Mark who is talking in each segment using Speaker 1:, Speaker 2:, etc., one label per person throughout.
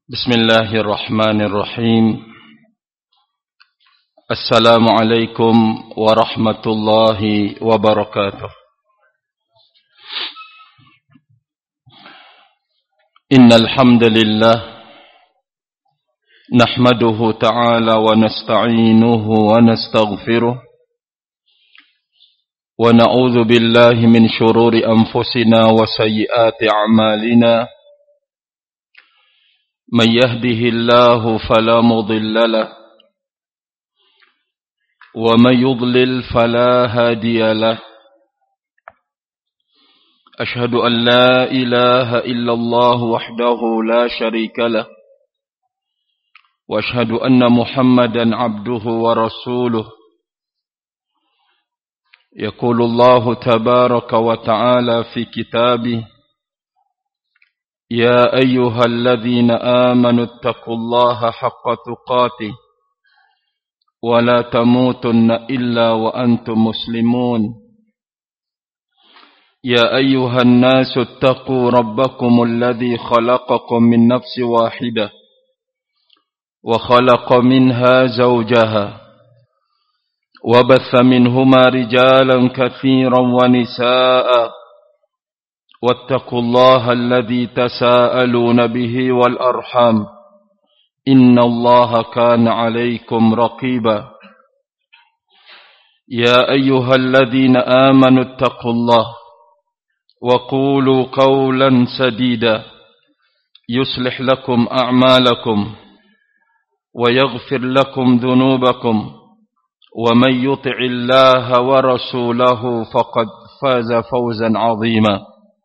Speaker 1: Bismillahirrahmanirrahim. Assalamualaikum warahmatullahi wabarakatuh. Innal hamdalillah nahmaduhu ta'ala wa nasta'inuhu wa nastaghfiruh wa na'udzu billahi min shururi anfusina wa sayyiati a'malina. من يهده الله فلا مضل له ومن يضلل فلا هادي له أشهد أن لا إله إلا الله وحده لا شريك له وأشهد أن محمدا عبده ورسوله يقول الله تبارك وتعالى في كتابه يا أيها الذين آمنوا اتقوا الله حق تقاته ولا تموتن إلا وأنتم مسلمون يا أيها الناس اتقوا ربكم الذي خلقكم من نفس واحدة وخلق منها زوجها وبث منهما رجالا كثيرا ونساء واتقوا الله الذي تساءلون به والأرحام إن الله كان عليكم رقيبا يا أيها الذين آمنوا اتقوا الله وقولوا قولا سديدا يصلح لكم أعمالكم ويغفر لكم ذنوبكم ومن يطع الله ورسوله فقد فاز فوزا عظيما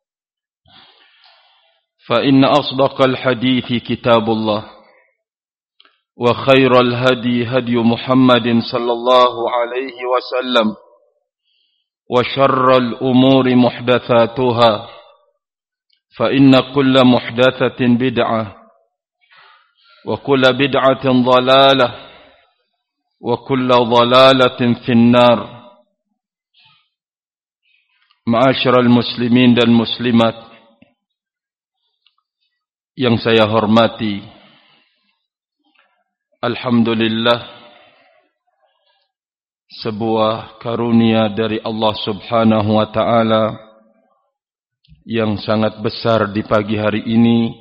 Speaker 1: فإن أصدق الحديث كتاب الله وخير الهدي هدي محمد صلى الله عليه وسلم وشر الأمور محدثاتها فإن كل محدثة بدعة وكل بدعة ضلالة وكل ضلالة في النار. معاشر المسلمين dan muslimat yang saya hormati, alhamdulillah, sebuah karunia dari Allah Subhanahu wa ta'ala yang sangat besar di pagi hari ini,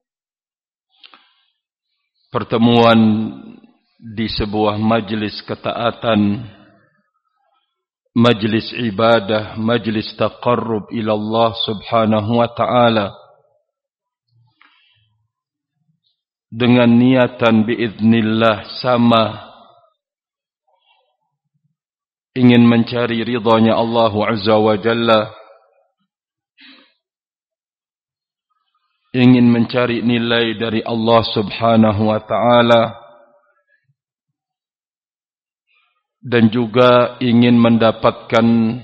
Speaker 1: pertemuan di sebuah majlis ketaatan, majlis ibadah, majlis taqarrub ila Allah Subhanahu wa ta'ala, dengan niatan biiznillah sama ingin mencari ridhanya Allah Azza wa Jalla, ingin mencari nilai dari Allah Subhanahu wa ta'ala, dan juga ingin mendapatkan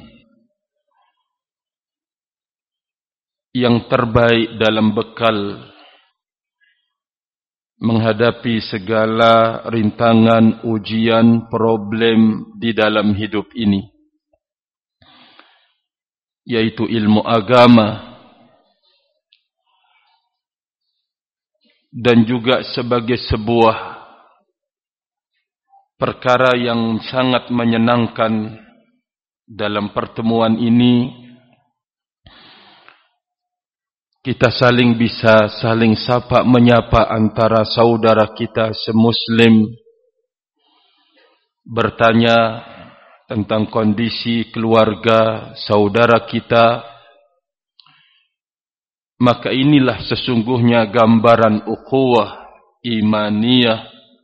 Speaker 1: yang terbaik dalam bekal menghadapi segala rintangan, ujian, problem di dalam hidup ini, yaitu ilmu agama, dan juga sebagai sebuah perkara yang sangat menyenangkan dalam pertemuan ini, kita bisa saling sapa menyapa antara saudara kita semuslim, bertanya tentang kondisi keluarga saudara kita. Maka inilah sesungguhnya gambaran ukhuwah imaniyah,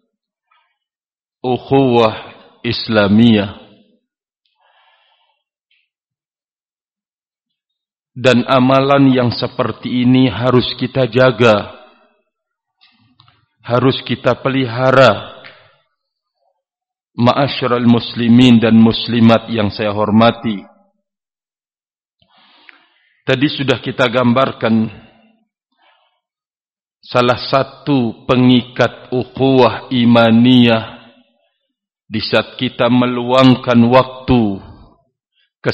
Speaker 1: ukhuwah islamiyah. Dan amalan yang seperti ini harus kita jaga, harus kita pelihara. Ma'asyiral muslimin dan muslimat yang saya hormati, tadi sudah kita gambarkan salah satu pengikat ukhuwah imaniyah di saat kita meluangkan waktu,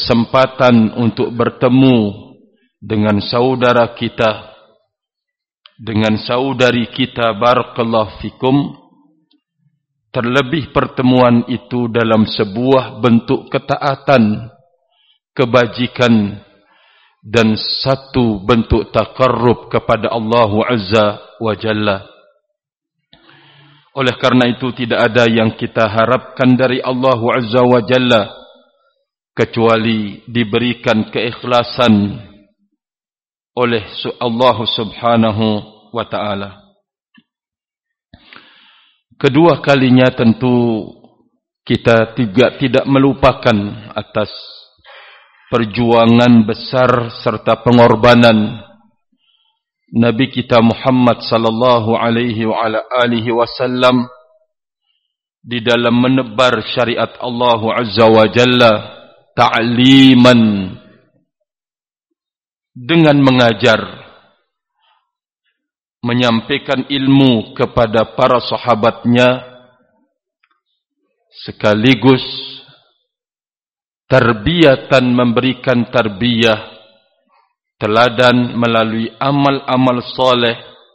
Speaker 1: kesempatan untuk bertemu dengan saudara kita, dengan saudari kita, barakallahu fikum, terlebih pertemuan itu dalam sebuah bentuk ketaatan, kebajikan, dan satu bentuk taqarrub kepada Allah Azza wa Jalla. Oleh karena itu tidak ada yang kita harapkan dari Allah Azza wa Jalla kecuali diberikan keikhlasan oleh Allah Subhanahu wa ta'ala. Kedua kalinya tentu kita tidak melupakan atas perjuangan besar serta pengorbanan Nabi kita Muhammad sallallahu alaihi wa ala alihi wasallam di dalam menebar syariat Allah Azza wa Jalla ta'liman, dengan mengajar, menyampaikan ilmu kepada para sahabatnya, sekaligus tarbiyatan, memberikan tarbiyah, teladan melalui amal-amal soleh.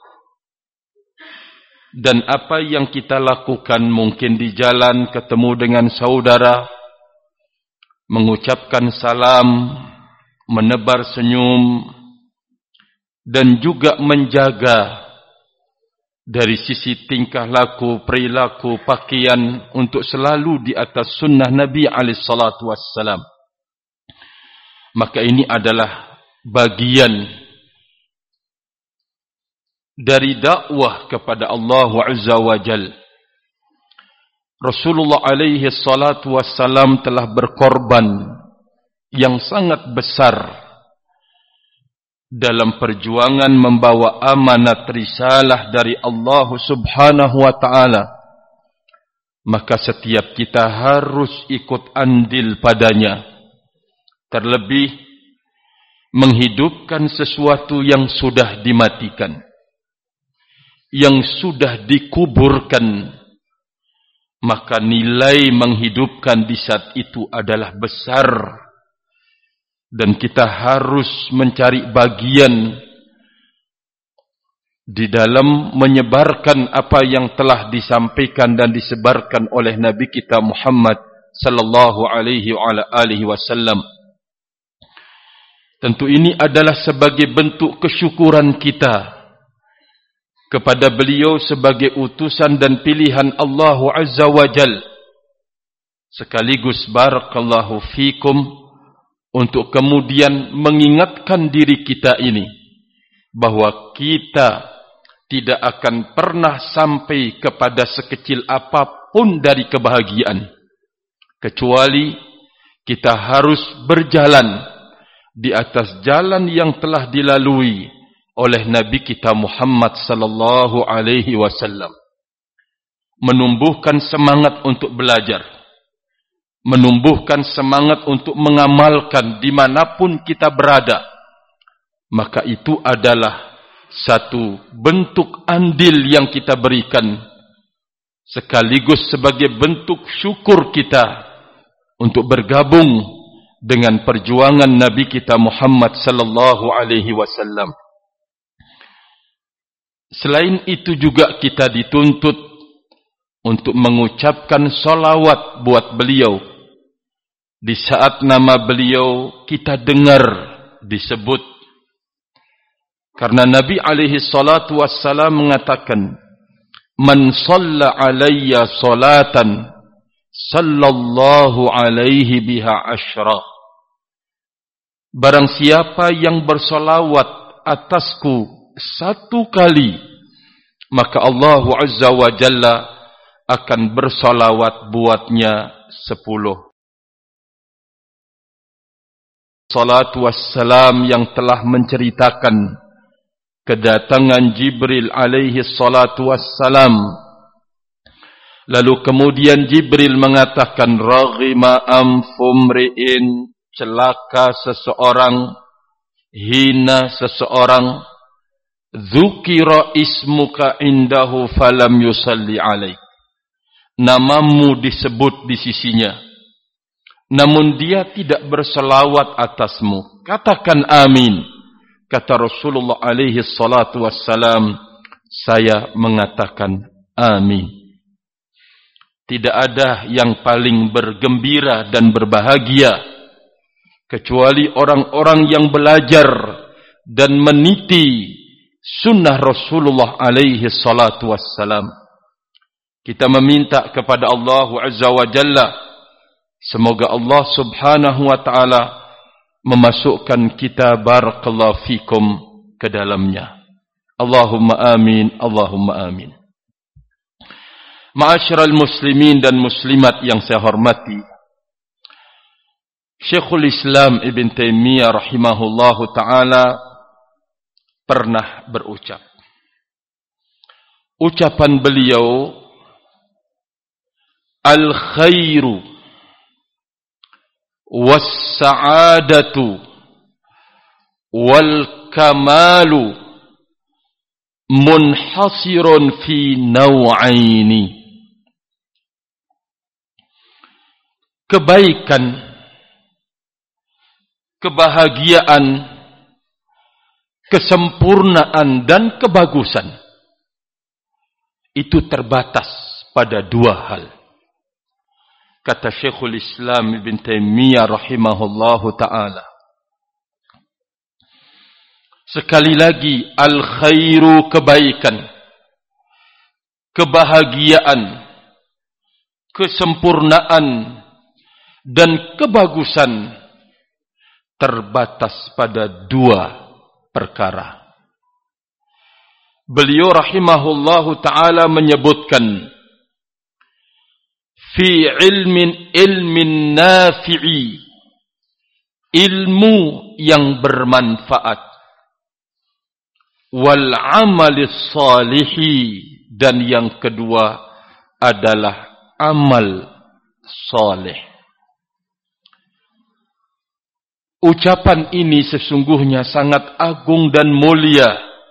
Speaker 1: Dan apa yang kita lakukan mungkin di jalan ketemu dengan saudara, mengucapkan salam, menebar senyum, dan juga menjaga dari sisi tingkah laku, perilaku, pakaian untuk selalu di atas sunnah Nabi SAW. Maka ini adalah bagian dari dakwah kepada Allah Azza wa Jal. Rasulullah SAW telah berkorban yang sangat besar dalam perjuangan membawa amanat risalah dari Allah Subhanahu wa ta'ala. Maka setiap kita harus ikut andil padanya, terlebih menghidupkan sesuatu yang sudah dimatikan, yang sudah dikuburkan. Maka nilai menghidupkan di saat itu adalah besar, dan kita harus mencari bagian di dalam menyebarkan apa yang telah disampaikan dan disebarkan oleh Nabi kita Muhammad sallallahu alaihi wasallam. Tentu ini adalah sebagai bentuk kesyukuran kita kepada beliau sebagai utusan dan pilihan Allah Azza wa Jal. Sekaligus barakallahu fikum, untuk kemudian mengingatkan diri kita ini bahwa kita tidak akan pernah sampai kepada sekecil apapun dari kebahagiaan, kecuali kita harus berjalan di atas jalan yang telah dilalui oleh Nabi kita Muhammad sallallahu alaihi wasallam. Menumbuhkan semangat untuk belajar, menumbuhkan semangat untuk mengamalkan dimanapun kita berada. Maka itu adalah satu bentuk andil yang kita berikan, sekaligus sebagai bentuk syukur kita untuk bergabung dengan perjuangan Nabi kita Muhammad sallallahu alaihi wasallam. Selain itu juga kita dituntut untuk mengucapkan salawat buat beliau di saat nama beliau kita dengar disebut. Karena Nabi alaihi salatu wassalam mengatakan, "Man shalla alayya salatan sallallahu alaihi biha asyra." Barang siapa yang bersolawat atasku satu kali, maka Allah Azza wa Jalla akan bersolawat buatnya 10. Salatu wassalam yang telah menceritakan kedatangan Jibril alaihi salatu wassalam. Lalu kemudian Jibril mengatakan, "Raghima amfumri'in," celaka seseorang, hina seseorang, "dzukira ismuka indahu falam yusalli alaik." Namamu disebut di sisinya, namun dia tidak berselawat atasmu. Katakan amin, Kata Rasulullah alaihi salatu wassalam, saya mengatakan amin. Tidak ada yang paling bergembira dan berbahagia kecuali orang-orang yang belajar dan meniti sunnah Rasulullah alaihi salatu wassalam. Kita meminta kepada Allah Azza wa Jalla, semoga Allah subhanahu wa ta'ala memasukkan kita barakallahu fikum ke dalamnya. Allahumma amin, Allahumma amin. Ma'asyiral muslimin dan muslimat yang saya hormati, Syekhul Islam Ibn Taimiyah rahimahullahu ta'ala pernah berucap. Ucapan beliau, al-khairu was-sa'adatu wal-kamalu munhasirun fi naw'aini. Kebaikan, kebahagiaan, kesempurnaan dan kebagusan itu terbatas pada dua hal. Kata Syekhul Islam Ibn Taimiyah rahimahullahu ta'ala. Sekali lagi, al-khairu kebaikan, kebahagiaan, kesempurnaan, dan kebagusan terbatas pada dua perkara. Beliau rahimahullahu ta'ala menyebutkan, fi ilmin nafi'i, ilmu yang bermanfaat, wal amalis salihi, dan yang kedua adalah amal saleh. Ucapan ini sesungguhnya sangat agung dan mulia,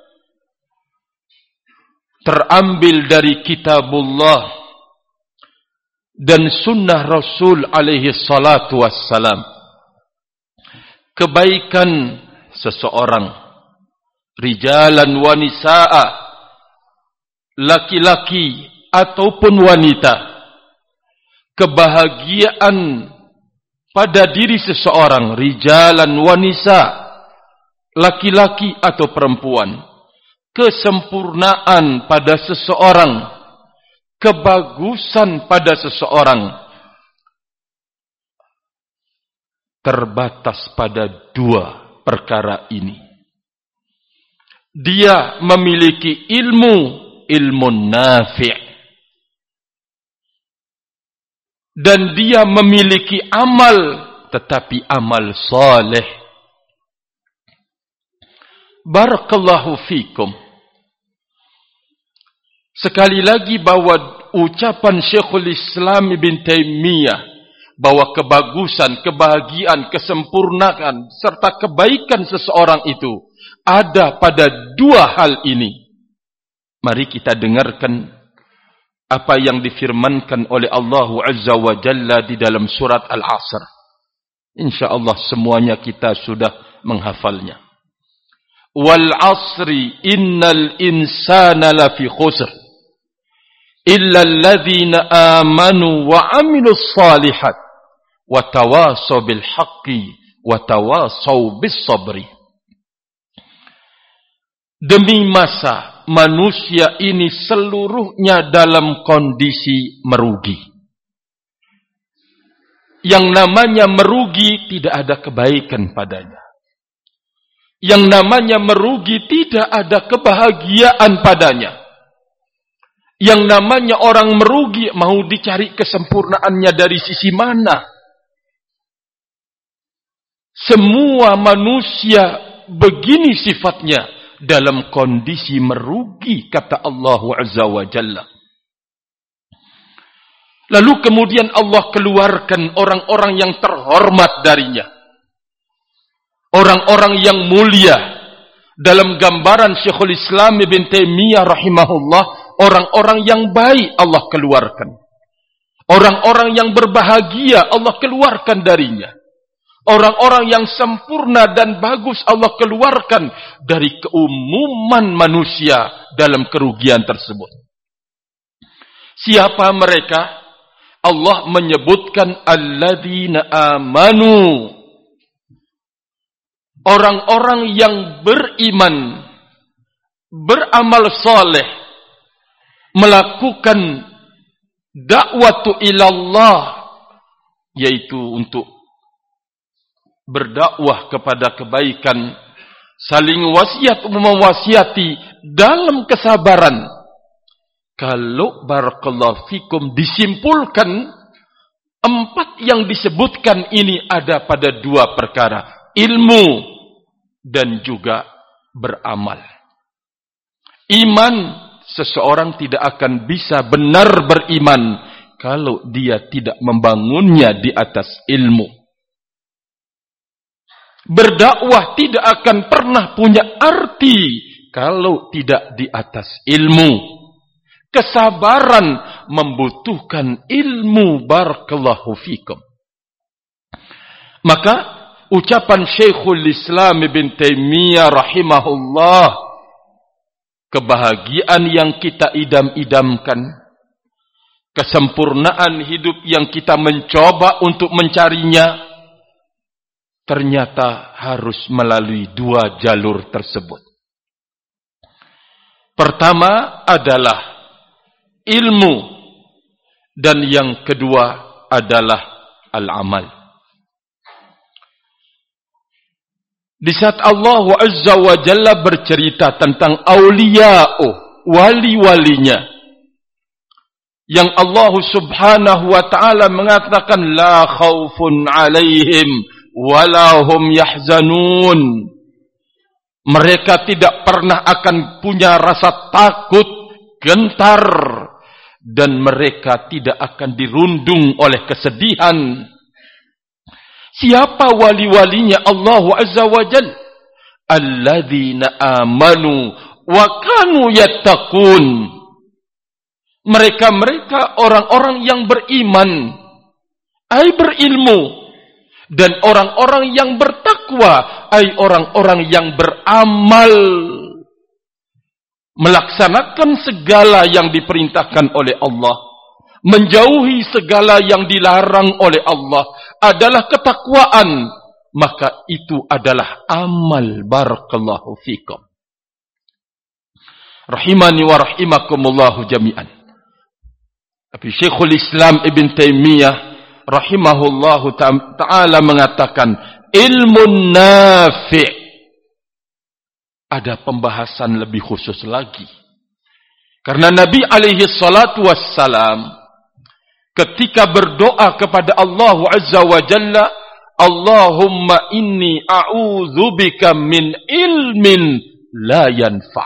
Speaker 1: terambil dari kitabullah dan sunnah Rasul alaihi salatu wassalam. Kebaikan seseorang, rijalan wa nisaa, laki-laki ataupun wanita, kebahagiaan pada diri seseorang, rijalan wa nisaa, laki-laki atau perempuan, kesempurnaan pada seseorang, kebagusan pada seseorang terbatas pada dua perkara ini. Dia memiliki ilmu nafi', dan dia memiliki amal, tetapi amal saleh. Barakallahu fikum. Sekali lagi bahwa ucapan Syekhul Islam Ibn Taimiyah bahwa kebagusan, kebahagiaan, kesempurnaan serta kebaikan seseorang itu ada pada dua hal ini. Mari kita dengarkan apa yang difirmankan oleh Allah Azza wa Jalla di dalam surat Al-Asr. InsyaAllah semuanya kita sudah menghafalnya. Wal asri innal insana lafi khusr illa alladhina amanu wa amilus salihat wa tawasaw bil haqqi wa tawasaw bis sabri. Demi masa manusia ini seluruhnya dalam kondisi merugi. Yang namanya merugi tidak ada kebaikan padanya. Yang namanya merugi tidak ada kebahagiaan padanya. Yang namanya orang merugi mau dicari kesempurnaannya dari sisi mana? Semua manusia begini sifatnya dalam kondisi merugi, kata Allah Azza wa Jalla. Lalu kemudian Allah keluarkan orang-orang yang terhormat darinya. Orang-orang yang mulia. Dalam gambaran Syekhul Islam Ibn Taimiyah rahimahullah, orang-orang yang baik Allah keluarkan. Orang-orang yang berbahagia Allah keluarkan darinya. Orang-orang yang sempurna dan bagus Allah keluarkan dari keumuman manusia dalam kerugian tersebut. Siapa mereka? Allah menyebutkan alladzina amanu. Orang-orang yang beriman, beramal saleh, melakukan dakwatu ilallah, yaitu untuk berdakwah kepada kebaikan, saling wasiat mewasiati dalam kesabaran. Kalau barakallahu fikum disimpulkan, 4 yang disebutkan ini ada pada 2 perkara, ilmu dan juga beramal. Iman, seseorang tidak akan bisa benar beriman kalau dia tidak membangunnya di atas ilmu. Berdakwah tidak akan pernah punya arti kalau tidak di atas ilmu. Kesabaran membutuhkan ilmu, barakallahu fikum. Maka ucapan Syekhul Islam Ibn Taimiyah rahimahullah, kebahagiaan yang kita idam-idamkan, kesempurnaan hidup yang kita mencoba untuk mencarinya, ternyata harus melalui 2 jalur tersebut. Pertama adalah ilmu, dan yang kedua adalah al-amal. Di saat Allah Azza wa Jalla bercerita tentang awliya'uh, wali-walinya, yang Allah Subhanahu wa ta'ala mengatakan la khaufun alaihim wala hum yahzanun. Mereka tidak pernah akan punya rasa takut, gentar, dan mereka tidak akan dirundung oleh kesedihan. Siapa wali-walinya Allah Azza wa Jal? Alladzina amanu wa kanu yattaqun. Mereka orang-orang yang beriman, ay berilmu, dan orang-orang yang bertakwa, ay orang-orang yang beramal, melaksanakan segala yang diperintahkan oleh Allah, menjauhi segala yang dilarang oleh Allah adalah ketakwaan, maka itu adalah amal, barakallahu fikum. Rahimani wa rahimakumullahu jami'an. Tapi Syekhul Islam Ibn Taimiyah rahimahullahu ta'ala mengatakan ilmun nafi'. Ada pembahasan lebih khusus lagi. Karena Nabi alaihi salatu wassalam ketika berdoa kepada Allah Azza wa Jalla, Allahumma inni a'udzubika min ilmin la yanfa'.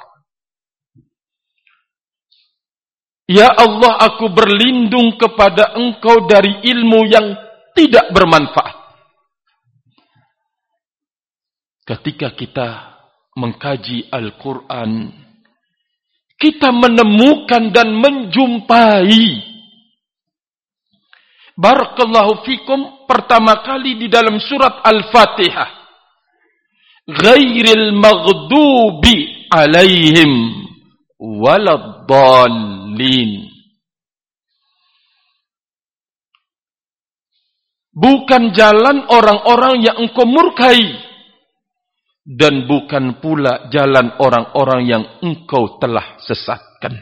Speaker 1: Ya Allah, aku berlindung kepada Engkau dari ilmu yang tidak bermanfaat. Ketika kita mengkaji Al-Quran, kita menemukan dan menjumpai, barakallahu fikum, pertama kali di dalam surat Al-Fatihah, ghairil maghdubi alaihim waladdallin. Bukan jalan orang-orang yang engkau murkai, dan bukan pula jalan orang-orang yang engkau telah sesatkan.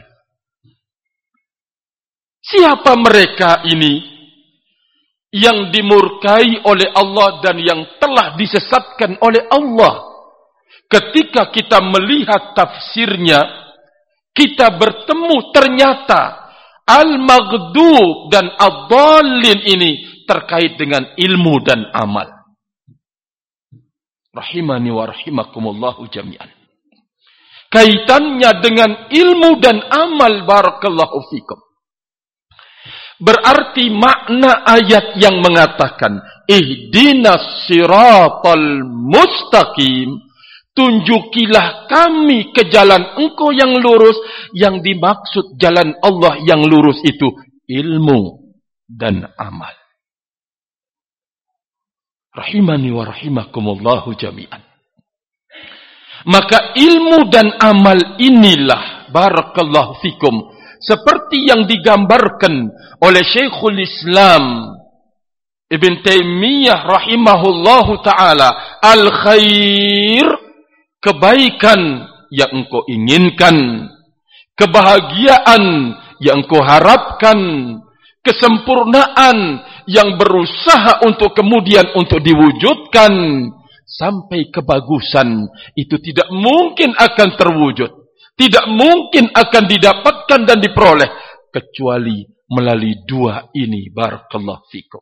Speaker 1: Siapa mereka ini yang dimurkai oleh Allah dan yang telah disesatkan oleh Allah? Ketika kita melihat tafsirnya, kita bertemu ternyata al-maghdub dan ad-dallin ini terkait dengan ilmu dan amal. Rahimani wa rahimakumullahu jami'an. Kaitannya dengan ilmu dan amal, barakallahu fikum. Berarti makna ayat yang mengatakan ihdinas siratal mustaqim, tunjukilah kami ke jalan engkau yang lurus. Yang dimaksud jalan Allah yang lurus itu ilmu dan amal. Rahimani wa rahimakumullahu jami'an. Maka ilmu dan amal inilah, barakallahu fikum, seperti yang digambarkan oleh Syekhul Islam Ibn Taimiyah rahimahullahu ta'ala. Al-khair, kebaikan yang engkau inginkan, kebahagiaan yang engkau harapkan, kesempurnaan yang berusaha untuk kemudian untuk diwujudkan, sampai kebagusan itu tidak mungkin akan terwujud, tidak mungkin akan didapatkan dan diperoleh kecuali melalui dua ini, barakallahu fikum.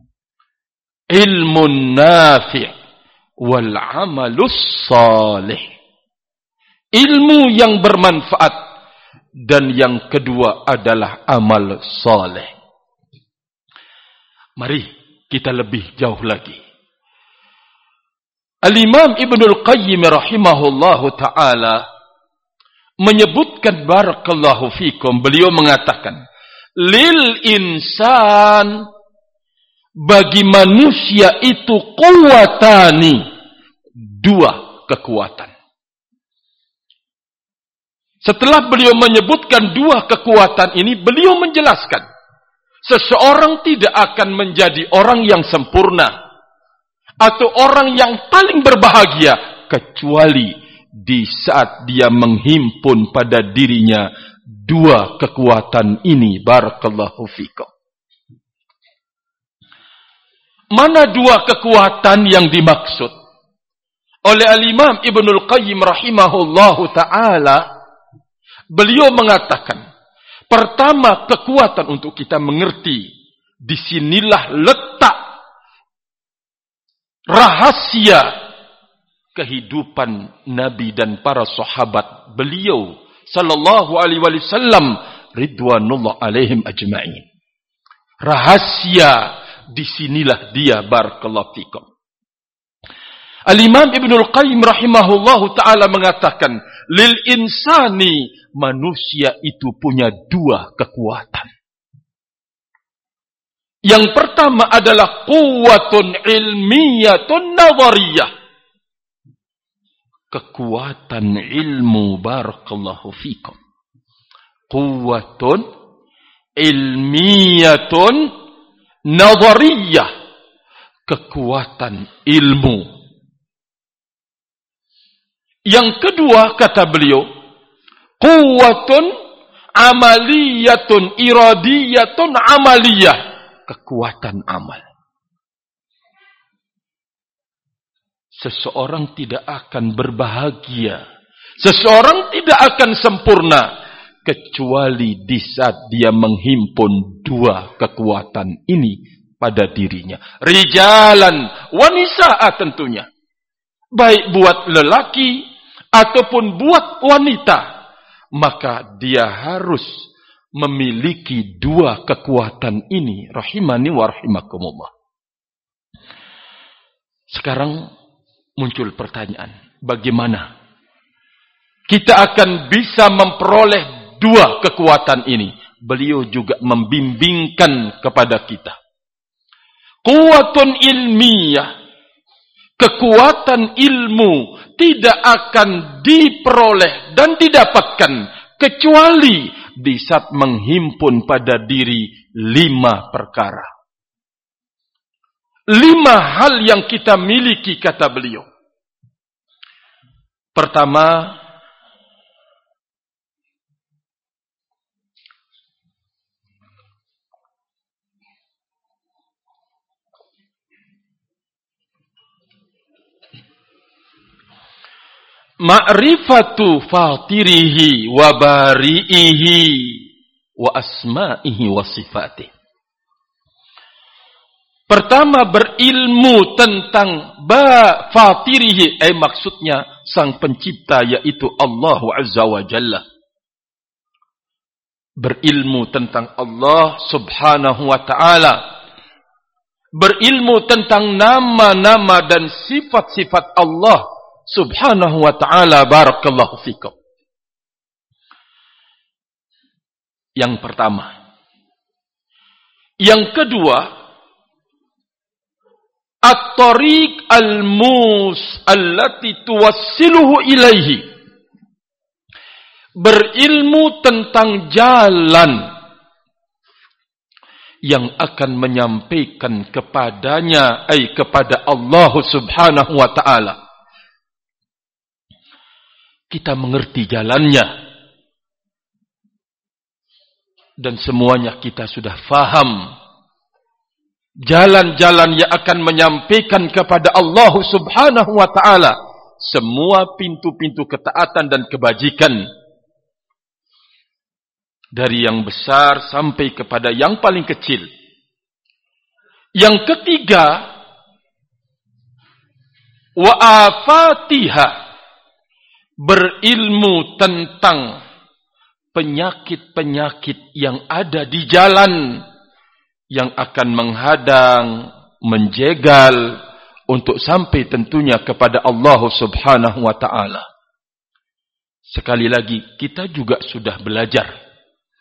Speaker 1: Ilmun nafi' wal amalus salih. Ilmu yang bermanfaat, dan yang kedua adalah amal saleh. Mari kita lebih jauh lagi. Al-Imam Ibnul Qayyim rahimahullahu ta'ala menyebutkan, barakallahu fikum, beliau mengatakan, lil insan, bagi manusia itu quwwatani, dua kekuatan. Setelah beliau menyebutkan dua kekuatan ini, beliau menjelaskan, seseorang tidak akan menjadi orang yang sempurna atau orang yang paling berbahagia kecuali di saat dia menghimpun pada dirinya dua kekuatan ini, barakallahu fikum. Mana dua kekuatan yang dimaksud oleh Al-Imam Ibnul Qayyim rahimahullahu ta'ala? Beliau mengatakan, pertama, kekuatan untuk kita mengerti, disinilah letak rahasia kehidupan Nabi dan para sahabat beliau sallallahu alaihi wasallam ridwanullah alaihim ajma'in. Rahasia disinilah dia, barakallahu fikum. Al-Imam Ibnul Qayyim rahimahullahu ta'ala mengatakan, lil insani, manusia itu punya dua kekuatan. Yang pertama adalah quwwatun ilmiyatun nadhariyah. Kekuatan ilmu, barakallahu fikum. Quwwatun ilmiyatun nadhariyah. Kekuatan ilmu. Yang kedua, kata beliau, quwwatun amaliyatun iradiyatun amaliyah. Kekuatan amal. Seseorang tidak akan berbahagia, seseorang tidak akan sempurna kecuali di saat dia menghimpun dua kekuatan ini pada dirinya. Rijalan wa nisaa, tentunya. Baik buat lelaki ataupun buat wanita, maka dia harus memiliki dua kekuatan ini. Rahimani wa rahimakumullah. Sekarang muncul pertanyaan, bagaimana kita akan bisa memperoleh dua kekuatan ini? Beliau juga membimbingkan kepada kita. Quwwatun ilmiyah, kekuatan ilmu tidak akan diperoleh dan didapatkan kecuali di saat menghimpun pada diri 5 perkara. 5 hal yang kita miliki, kata beliau. Pertama, ma'rifatu fatirihi wa bari'ihi wa asma'ihi wa sifatih. Pertama, berilmu tentang fatirihi, maksudnya sang pencipta, yaitu Allah Azza wa Jalla. Berilmu tentang Allah Subhanahu wa ta'ala. Berilmu tentang nama-nama dan sifat-sifat Allah Subhanahu wa ta'ala, barakallahu fikum. Yang pertama. Yang kedua, at-tariq al-mus allati tuwassiluhu ilaihi. Berilmu tentang jalan yang akan menyampaikan kepadanya, kepada Allah Subhanahu wa ta'ala. Kita mengerti jalannya, dan semuanya kita sudah faham. Jalan-jalan yang akan menyampaikan kepada Allah Subhanahu wa ta'ala semua pintu-pintu ketaatan dan kebajikan, dari yang besar sampai kepada yang paling kecil. Yang ketiga, wa afatiha, berilmu tentang penyakit-penyakit yang ada di jalan, yang akan menghadang, menjegal untuk sampai tentunya kepada Allah Subhanahu wa ta'ala. Sekali lagi, kita juga sudah belajar.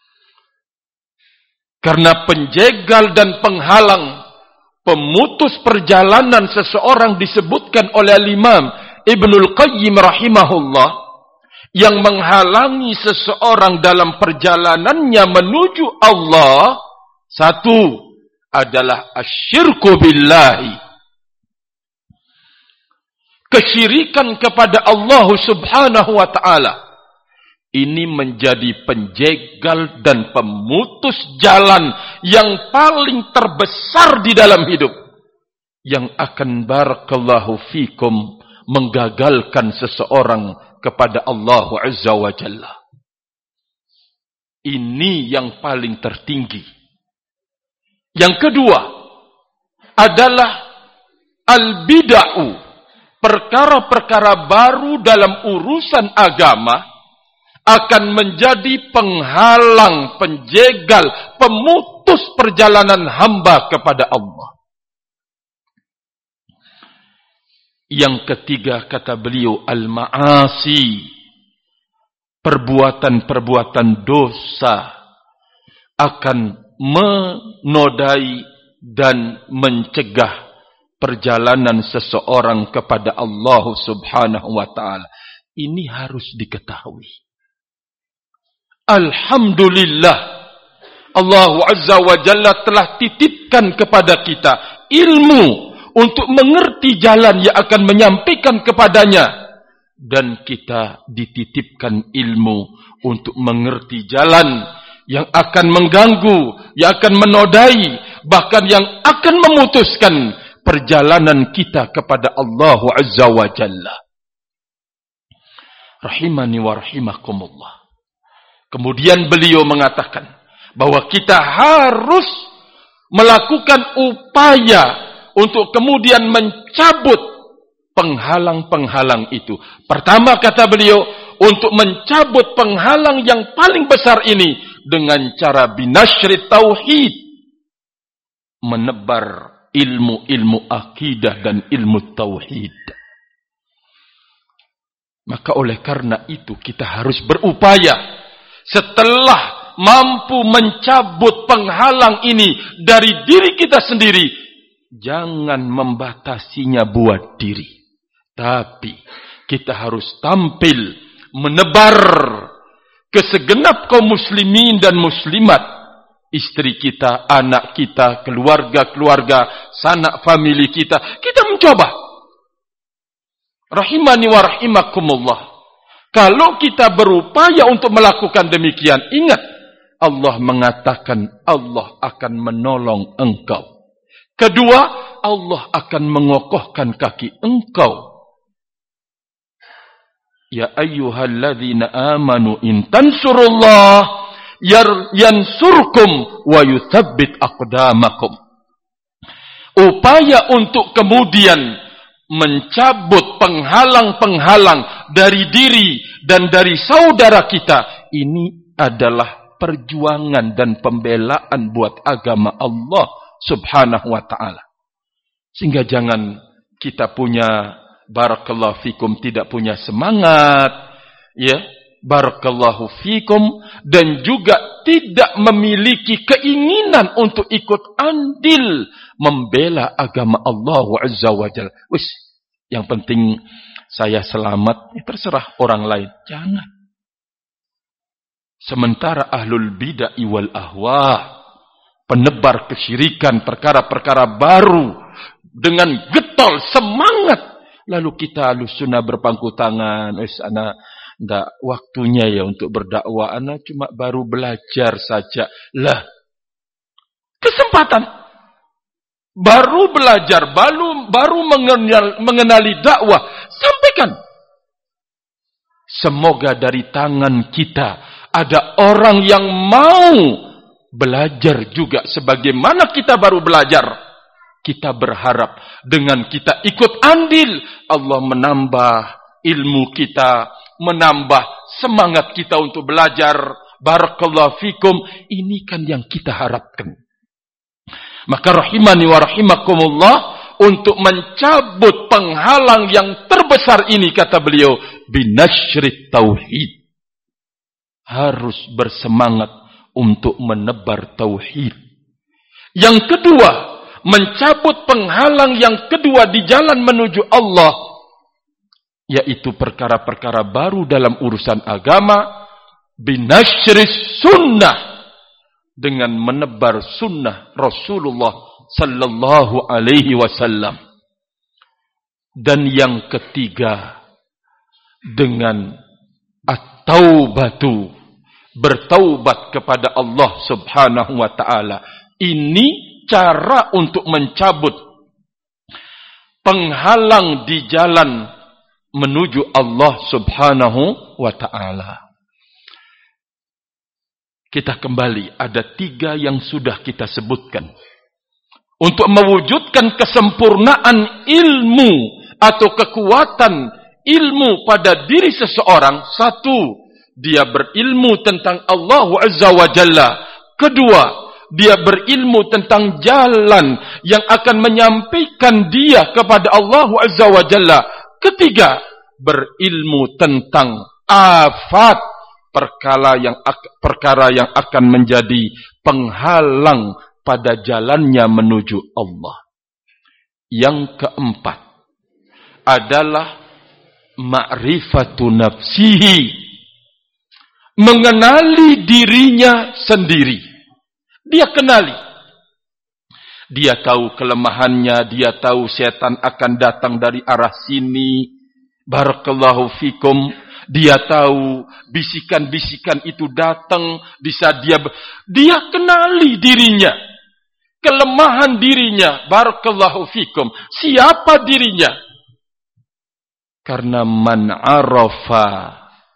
Speaker 1: Karena penjegal dan penghalang, pemutus perjalanan seseorang disebutkan oleh Imam Ibnul Qayyim rahimahullah, yang menghalangi seseorang dalam perjalanannya menuju Allah, satu adalah asyirku billahi, kesyirikan kepada Allah Subhanahu wa ta'ala. Ini menjadi penjegal dan pemutus jalan yang paling terbesar di dalam hidup, yang akan barakallahu fikum menggagalkan seseorang kepada Allah Azza wa Jalla. Ini yang paling tertinggi. Yang kedua adalah al-bid'ah, perkara-perkara baru dalam urusan agama, akan menjadi penghalang, penjegal, pemutus perjalanan hamba kepada Allah. Yang ketiga, kata beliau, al-ma'asi, perbuatan-perbuatan dosa akan menodai dan mencegah perjalanan seseorang kepada Allah Subhanahu wa ta'ala. Ini harus diketahui. Alhamdulillah, Allah Azza wa Jalla telah titipkan kepada kita ilmu untuk mengerti jalan yang akan menyampaikan kepadanya, dan kita dititipkan ilmu untuk mengerti jalan yang akan mengganggu, yang akan menodai, bahkan yang akan memutuskan perjalanan kita kepada Allah Azza wa Jalla. Rahimani wa rahimakumullah. Kemudian beliau mengatakan bahwa kita harus melakukan upaya untuk kemudian mencabut penghalang-penghalang itu. Pertama, kata beliau, untuk mencabut penghalang yang paling besar ini dengan cara binashri tauhid, menebar ilmu-ilmu akidah dan ilmu tauhid. Maka oleh karena itu kita harus berupaya. Setelah mampu mencabut penghalang ini dari diri kita sendiri, jangan membatasinya buat diri, tapi kita harus tampil menebar ke segenap kaum muslimin dan muslimat, istri kita, anak kita, keluarga-keluarga, sanak famili kita. Kita mencoba. Rahimani wa rahimakumullah. Kalau kita berupaya untuk melakukan demikian, ingat, Allah mengatakan Allah akan menolong engkau. Kedua, Allah akan mengokohkan kaki engkau. Ya ayyuhalladzina amanu in tansurullah yansurkum wa yuthabbit aqdamakum. Upaya untuk kemudian mencabut penghalang-penghalang dari diri dan dari saudara kita, ini adalah perjuangan dan pembelaan buat agama Allah Subhanahu wa ta'ala. Sehingga jangan kita punya, barakallahu fikum, tidak punya semangat, ya, barakallahu fikum, dan juga tidak memiliki keinginan untuk ikut andil membela agama Allah Azza wa Jalla. Yang penting saya selamat, terserah orang lain. Jangan. Sementara ahlul bid'ah wal ahwa, penebar kesyirikan, perkara-perkara baru, dengan getol, semangat. Lalu kita Ahlussunnah berpangku tangan. Ana enggak waktunya ya untuk berdakwah. Ana cuma baru belajar saja. Lah, kesempatan. Baru belajar, baru mengenali dakwah. Sampaikan. Semoga dari tangan kita ada orang yang mau belajar juga. Sebagaimana kita baru belajar. Kita berharap dengan kita ikut andil, Allah menambah ilmu kita, menambah semangat kita untuk belajar. Barakallahu fikum. Ini kan yang kita harapkan. Maka rahimani wa rahimakumullah, untuk mencabut penghalang yang terbesar ini, kata beliau, binashrit tauhid. Harus bersemangat untuk menebar tauhid. Yang kedua, mencabut penghalang yang kedua di jalan menuju Allah, yaitu perkara-perkara baru dalam urusan agama, binashris sunnah, dengan menebar sunnah Rasulullah sallallahu alaihi wasallam. Dan yang ketiga, dengan at-taubatu, bertaubat kepada Allah subhanahu wa ta'ala. Ini cara untuk mencabut penghalang di jalan menuju Allah subhanahu wa ta'ala. Kita kembali, ada 3 yang sudah kita sebutkan. Untuk mewujudkan kesempurnaan ilmu atau kekuatan ilmu pada diri seseorang. 1, dia berilmu tentang Allah Azza wa Jalla. 2, dia berilmu tentang jalan yang akan menyampaikan dia kepada Allah Azza wa Jalla. 3, berilmu tentang afat, perkara yang akan menjadi penghalang pada jalannya menuju Allah. Yang keempat adalah ma'rifatu nafsihi, mengenali dirinya sendiri. Dia kenali. Dia tahu kelemahannya, dia tahu setan akan datang dari arah sini. Barakallahu fikum. Dia tahu bisikan-bisikan itu datang di saat dia kenali dirinya, kelemahan dirinya. Barakallahu fikum. Siapa dirinya? Karena man arafa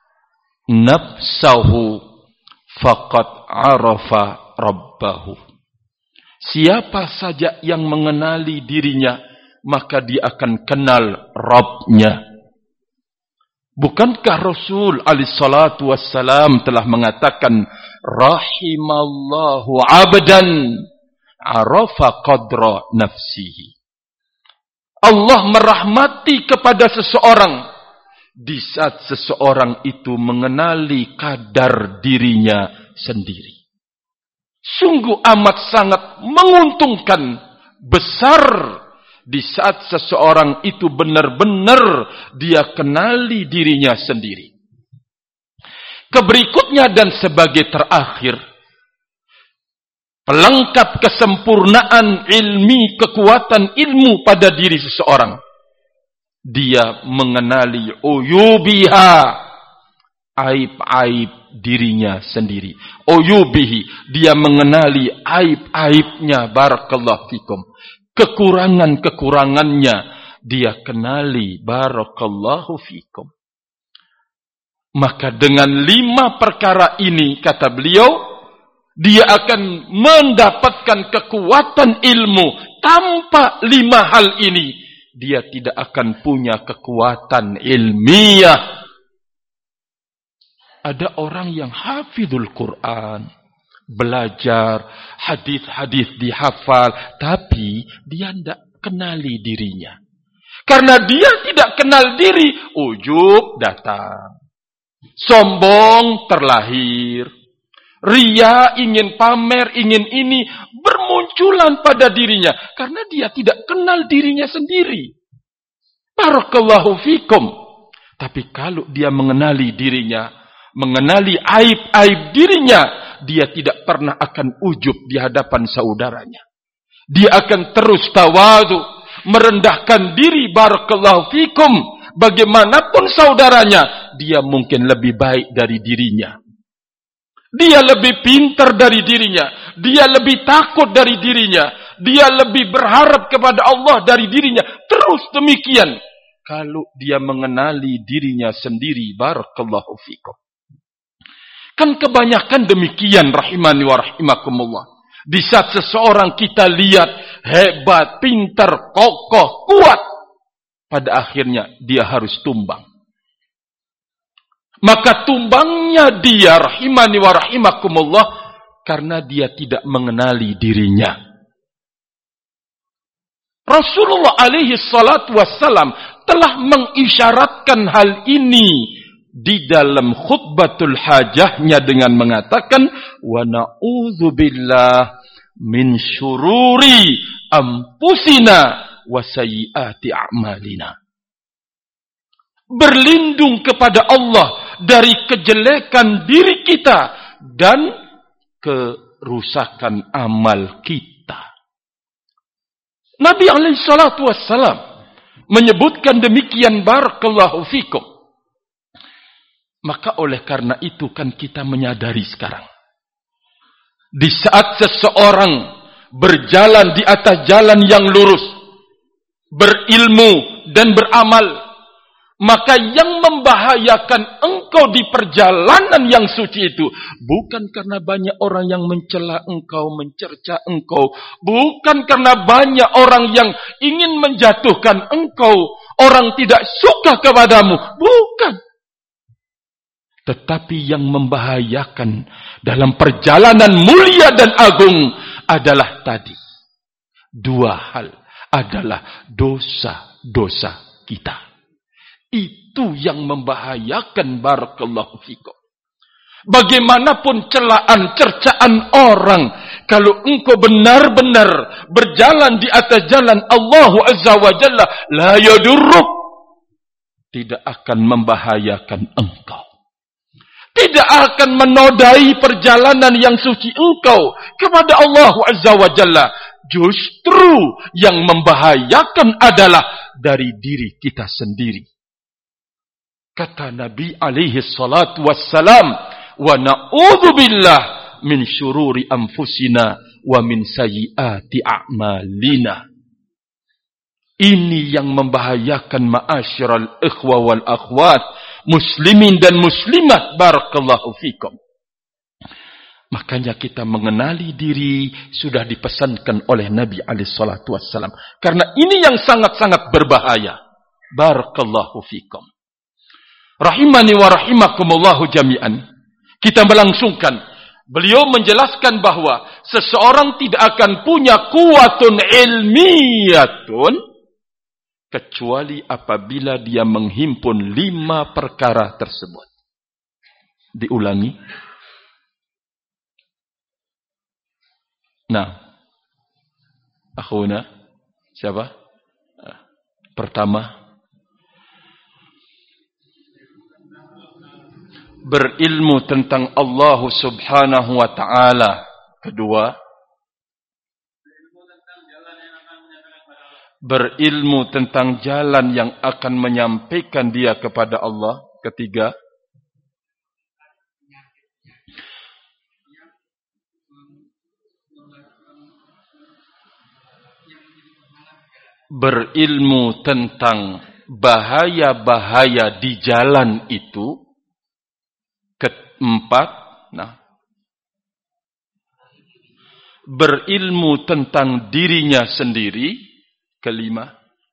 Speaker 1: nafsahu faqad arafa rabbahu. Siapa saja yang mengenali dirinya, maka dia akan kenal Rabbnya. Bukankah Rasul alaihi salatu wassalam telah mengatakan, rahimallahu abdan arafa qadra nafsihi. Allah merahmati kepada seseorang di saat seseorang itu mengenali kadar dirinya sendiri. Sungguh amat sangat menguntungkan, besar, di saat seseorang itu benar-benar dia kenali dirinya sendiri. Keberikutnya dan sebagai terakhir, pelengkap kesempurnaan ilmi, kekuatan ilmu pada diri seseorang, dia mengenali uyubiha, aib-aib dirinya sendiri. Uyubihi, dia mengenali aib-aibnya. Barakallahu fikum. Kekurangan-kekurangannya dia kenali. Barakallahu fikum. Maka dengan 5 perkara ini, kata beliau, dia akan mendapatkan kekuatan ilmu. Tanpa 5 hal ini, dia tidak akan punya kekuatan ilmiah. Ada orang yang hafidhul Quran, belajar, hadis-hadis dihafal, tapi dia tidak kenali dirinya. Karena dia tidak kenal diri, ujub datang. Sombong terlahir. Ria, ingin pamer, ingin ini bermunculan pada dirinya karena dia tidak kenal dirinya sendiri. Barakallahu fikum. Tapi kalau dia mengenali dirinya, mengenali aib-aib dirinya, dia tidak pernah akan ujub di hadapan saudaranya. Dia akan terus tawadhu, merendahkan diri. Barakallahu fikum. Bagaimanapun saudaranya, dia mungkin lebih baik dari dirinya. Dia lebih pintar dari dirinya. Dia lebih takut dari dirinya. Dia lebih berharap kepada Allah dari dirinya. Terus demikian. Kalau dia mengenali dirinya sendiri. Barakallahu fikum. Kan kebanyakan demikian, rahimani wa rahimakumullah. Di saat seseorang kita lihat hebat, pintar, kokoh, kuat, pada akhirnya dia harus tumbang. Maka tumbangnya dia, rahimani wa rahimakumullah, karena dia tidak mengenali dirinya. Rasulullah alaihi salatu wassalam telah mengisyaratkan hal ini di dalam khutbatul hajahnya dengan mengatakan, wa na'udzubillah min syururi anfusina wa sayyiati a'malina. Berlindung kepada Allah dari kejelekan diri kita dan kerusakan amal kita. Nabi alaihi salatu wassalam menyebutkan demikian, barakallahu fikum. Maka oleh karena itu kan kita menyadari sekarang. Di saat seseorang berjalan di atas jalan yang lurus, berilmu dan beramal, maka yang membahayakan engkau di perjalanan yang suci itu bukan karena banyak orang yang mencela engkau, mencerca engkau, bukan karena banyak orang yang ingin menjatuhkan engkau, orang tidak suka kepadamu, bukan. Tetapi yang membahayakan dalam perjalanan mulia dan agung adalah tadi. Dua hal adalah dosa-dosa kita. Itu yang membahayakan, barakallahu fikum. Bagaimanapun celaan, cercaan orang, kalau engkau benar-benar berjalan di atas jalan Allah Azza wa Jalla, la yadurruk, tidak akan membahayakan engkau. Tidak akan menodai perjalanan yang suci engkau kepada Allah Azza wa Jalla. Justru yang membahayakan adalah dari diri kita sendiri. Kata Nabi alaihi salatu wassalam, wa na'udzubillah min syururi anfusina wa min sayyiati a'malina. Ini yang membahayakan, ma'asyiral ikhwa wal akhwat, muslimin dan muslimat, barakallahu fikum. Makanya kita mengenali diri sudah dipesankan oleh Nabi alaihi salatu wassalam. Karena ini yang sangat-sangat berbahaya. Barakallahu fikum. Rahimani wa rahimakumullahu jami'an. Kita melangsungkan. Beliau menjelaskan bahwa seseorang tidak akan punya kuwatun ilmiyatun kecuali apabila dia menghimpun 5 perkara tersebut. Diulangi. Nah, akhuna, siapa? Pertama, berilmu tentang Allah subhanahu wa ta'ala. Kedua, berilmu tentang jalan yang akan menyampaikan dia kepada Allah. Ketiga, berilmu tentang bahaya-bahaya di jalan itu. Keempat, berilmu tentang dirinya sendiri. Kelima,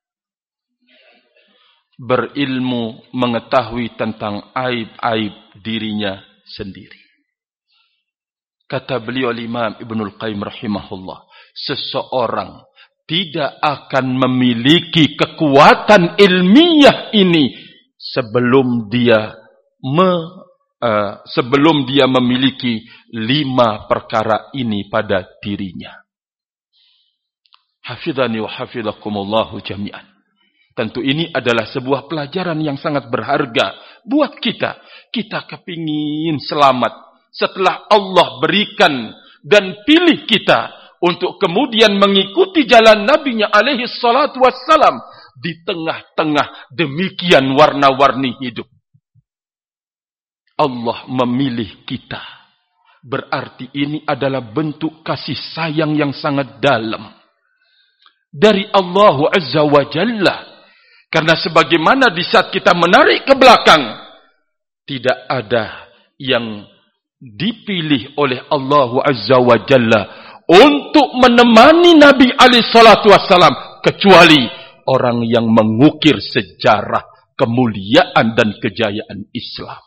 Speaker 1: berilmu mengetahui tentang aib-aib dirinya sendiri. Kata beliau Imam Ibnul Qayyim rahimahullah, seseorang tidak akan memiliki kekuatan ilmiah ini sebelum dia sebelum dia memiliki 5 perkara ini pada dirinya. Hafidhani wa hafidhakumullahu jami'an. Tentu ini adalah sebuah pelajaran yang sangat berharga buat kita. Kita kepingin selamat setelah Allah berikan dan pilih kita untuk kemudian mengikuti jalan Nabi-Nya alaihi salatu wassalam di tengah-tengah demikian warna-warni hidup. Allah memilih kita. Berarti ini adalah bentuk kasih sayang yang sangat dalam dari Allah Azza wa Jalla. Karena sebagaimana di saat kita menarik ke belakang, tidak ada yang dipilih oleh Allah Azza wa Jalla untuk menemani Nabi alaihi salatu wassalam kecuali orang yang mengukir sejarah kemuliaan dan kejayaan Islam.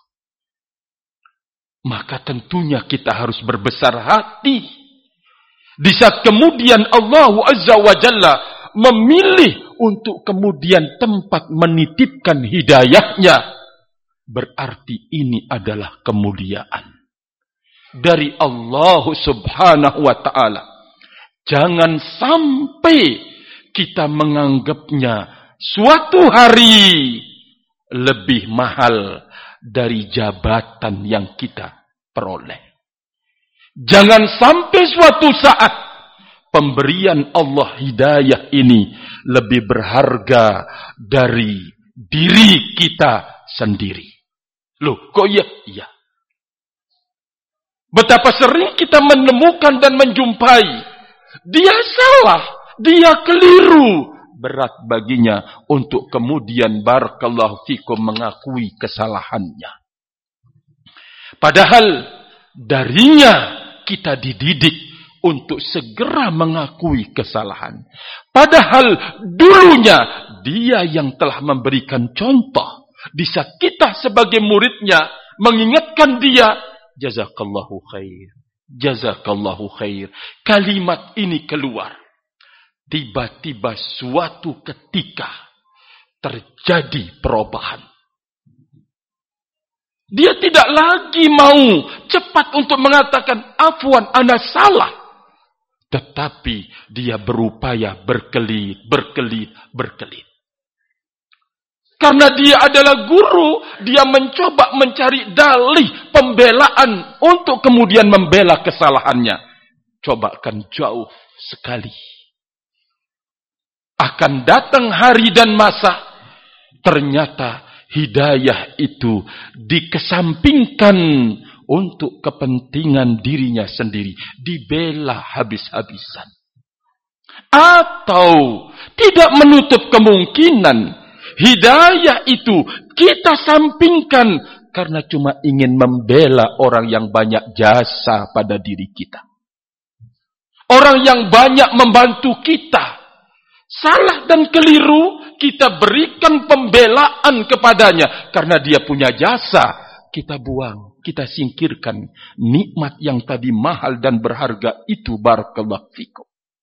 Speaker 1: Maka tentunya kita harus berbesar hati di saat kemudian Allah Azza wa Jalla memilih untuk kemudian tempat menitipkan hidayahnya. Berarti ini adalah kemuliaan dari Allah Subhanahu wa ta'ala. Jangan sampai kita menganggapnya suatu hari lebih mahal dari jabatan yang kita peroleh. Jangan sampai suatu saat pemberian Allah hidayah ini lebih berharga dari diri kita sendiri. Loh, kok iya? Iya. Betapa sering kita menemukan dan menjumpai dia salah, dia keliru. Berat baginya untuk kemudian barakallahu fikum mengakui kesalahannya. Padahal darinya kita dididik untuk segera mengakui kesalahan. Padahal dulunya dia yang telah memberikan contoh. Di saat kita sebagai muridnya mengingatkan dia, jazakallahu khair, jazakallahu khair. Kalimat ini keluar. Tiba-tiba suatu ketika terjadi perubahan. Dia tidak lagi mau cepat untuk mengatakan afwan, ana salah. Tetapi dia berupaya berkelit. Karena dia adalah guru, dia mencoba mencari dalih pembelaan untuk kemudian membela kesalahannya. Coba kan jauh sekali. Akan datang hari dan masa, ternyata hidayah itu dikesampingkan untuk kepentingan dirinya sendiri, dibela habis-habisan. Atau tidak menutup kemungkinan hidayah itu kita sampingkan karena cuma ingin membela orang yang banyak jasa pada diri kita. Orang yang banyak membantu kita. Salah dan keliru kita berikan pembelaan kepadanya karena dia punya jasa. Kita buang, kita singkirkan nikmat yang tadi mahal dan berharga itu, barakallahu fikum.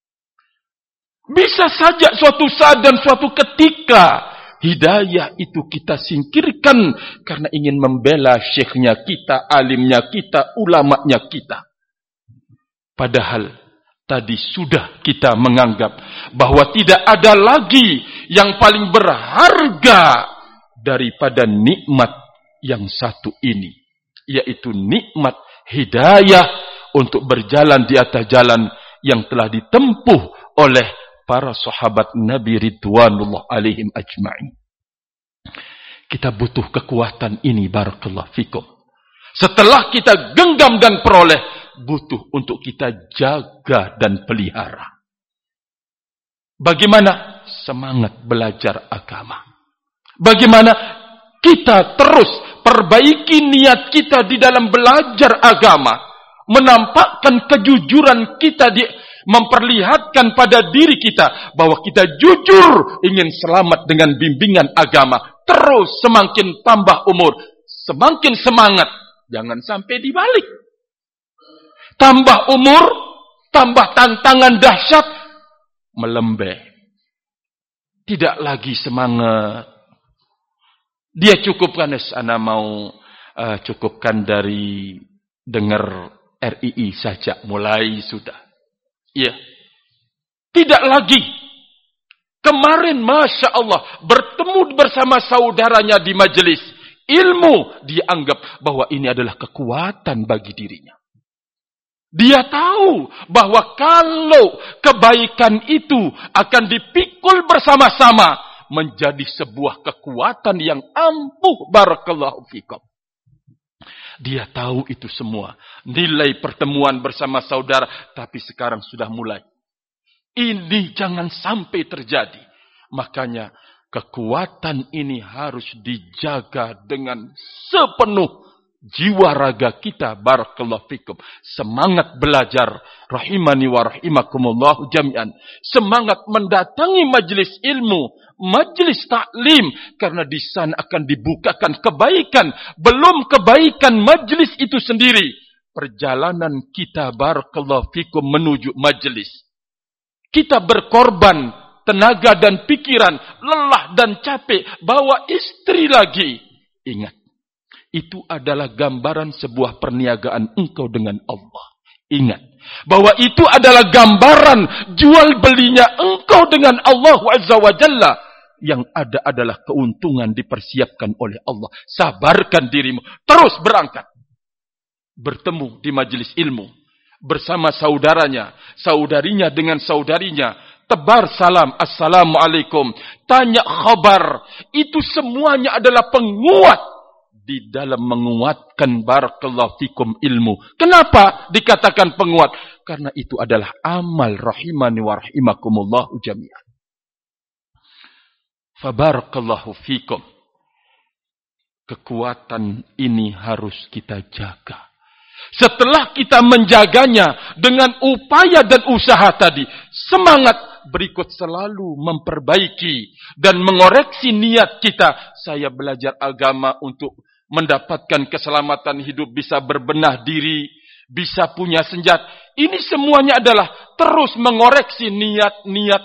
Speaker 1: Bisa saja suatu saat dan suatu ketika hidayah itu kita singkirkan karena ingin membela syekhnya kita, alimnya kita, ulamanya kita. Padahal tadi sudah kita menganggap bahwa tidak ada lagi yang paling berharga daripada nikmat yang satu ini, yaitu nikmat hidayah untuk berjalan di atas jalan yang telah ditempuh oleh para sahabat Nabi ridwanullah alaihim ajma'in. Kita butuh kekuatan ini, barakallahu fikum. Setelah kita genggam dan peroleh, butuh untuk kita jaga dan pelihara. Bagaimana semangat belajar agama? Bagaimana kita terus perbaiki niat kita di dalam belajar agama, menampakkan kejujuran kita, memperlihatkan pada diri kita bahwa kita jujur ingin selamat dengan bimbingan agama. Terus semakin tambah umur, semakin semangat, jangan sampai dibalik. Tambah umur, tambah tantangan dahsyat, melembeh. Tidak lagi semangat. Dia cukupkan, ana mau cukupkan dari dengar RII saja, mulai sudah. Ya, tidak lagi. Kemarin Masya Allah bertemu bersama saudaranya di majelis ilmu, dianggap bahwa ini adalah kekuatan bagi dirinya. Dia tahu bahwa kalau kebaikan itu akan dipikul bersama-sama menjadi sebuah kekuatan yang ampuh. Barakallahu fikum. Dia tahu itu semua. Nilai pertemuan bersama saudara. Tapi sekarang sudah mulai. Ini jangan sampai terjadi. Makanya kekuatan ini harus dijaga dengan sepenuh jiwa raga kita. Barakallahu fikum. Semangat belajar. Rahimani wa rahimakumullahu jami'an. Semangat mendatangi majlis ilmu. Majlis taklim, karena di sana akan dibukakan kebaikan. Belum kebaikan majlis itu sendiri. Perjalanan kita barakallahu fikum menuju majlis. Kita berkorban tenaga dan pikiran, lelah dan capek, bawa istri lagi. Ingat, itu adalah gambaran sebuah perniagaan engkau dengan Allah. Ingat, bahwa itu adalah gambaran jual belinya engkau dengan Allah Azza wa Jalla. Yang ada adalah keuntungan dipersiapkan oleh Allah. Sabarkan dirimu. Terus berangkat. Bertemu di majelis ilmu. Bersama saudaranya. Saudarinya dengan saudarinya. Tebar salam. Assalamualaikum. Tanya khabar. Itu semuanya adalah penguat. Di dalam menguatkan barakallahu fikum ilmu. Kenapa dikatakan penguat? Karena itu adalah amal rahimani wa rahimakumullahu jami'an. Fabarakallahu fikum. Kekuatan ini harus kita jaga. Setelah kita menjaganya dengan upaya dan usaha tadi, semangat berikut selalu memperbaiki dan mengoreksi niat kita. Saya belajar agama untuk mendapatkan keselamatan hidup, bisa berbenah diri, bisa punya senjata. Ini semuanya adalah terus mengoreksi niat.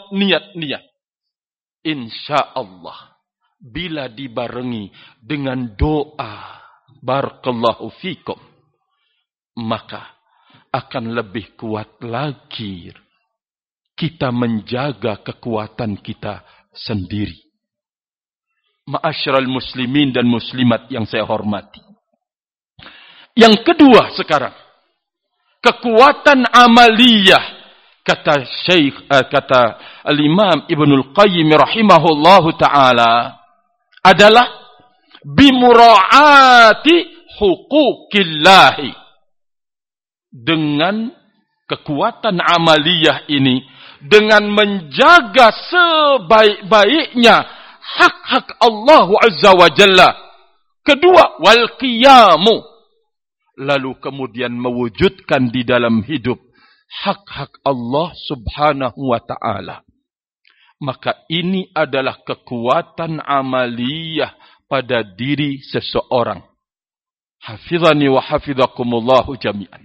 Speaker 1: InsyaAllah, bila dibarengi dengan doa, barakallahu fikum, maka akan lebih kuat lagi kita menjaga kekuatan kita sendiri. Ma'asyiral muslimin dan muslimat yang saya hormati. Yang kedua sekarang, kekuatan amaliyah. Kata Al-Imam Ibnul Qayyim rahimahullahu ta'ala adalah bimura'ati huquqillahi. Dengan kekuatan amaliyah ini, dengan menjaga sebaik-baiknya hak-hak Allah Azza wa Jalla. Kedua, wal qiyamu. Lalu kemudian mewujudkan di dalam hidup hak-hak Allah subhanahu wa ta'ala. Maka ini adalah kekuatan amaliyah pada diri seseorang. Hafizani wa hafizakumullahu jami'an.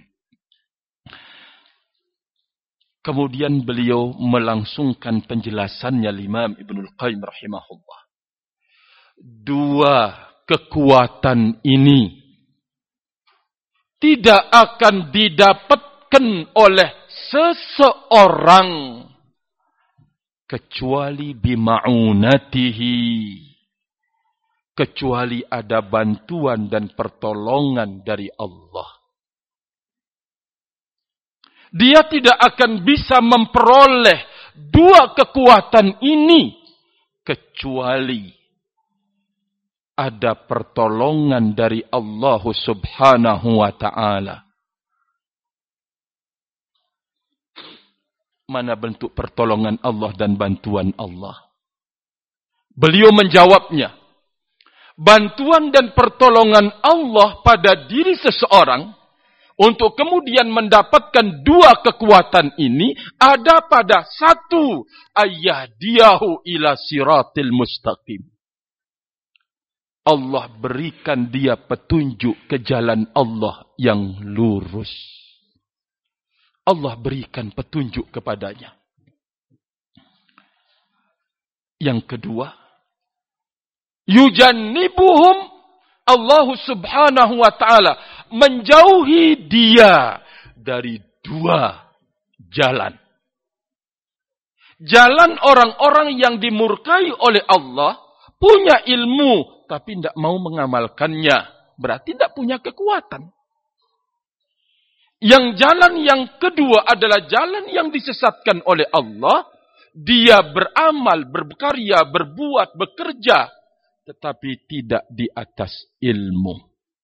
Speaker 1: Kemudian beliau melangsungkan penjelasannya Imam Ibnul Qayyim rahimahullah. Dua kekuatan ini tidak akan didapatkan oleh seseorang kecuali bima'unatihi, kecuali ada bantuan dan pertolongan dari Allah. Dia tidak akan bisa memperoleh dua kekuatan ini kecuali ada pertolongan dari Allah subhanahu wa ta'ala. Mana bentuk pertolongan Allah dan bantuan Allah? Beliau menjawabnya. Bantuan dan pertolongan Allah pada diri seseorang untuk kemudian mendapatkan dua kekuatan ini ada pada satu, ayyahdiyahu ila siratil mustaqim. Allah berikan dia petunjuk ke jalan Allah yang lurus. Allah berikan petunjuk kepadanya. Yang kedua, yujannibuhum Allah subhanahu wa ta'ala menjauhi dia dari dua jalan. Jalan orang-orang yang dimurkai oleh Allah, punya ilmu, tapi tidak mau mengamalkannya. Berarti tidak punya kekuatan. Yang jalan yang kedua adalah jalan yang disesatkan oleh Allah. Dia beramal, berkarya, berbuat, bekerja, tetapi tidak di atas ilmu.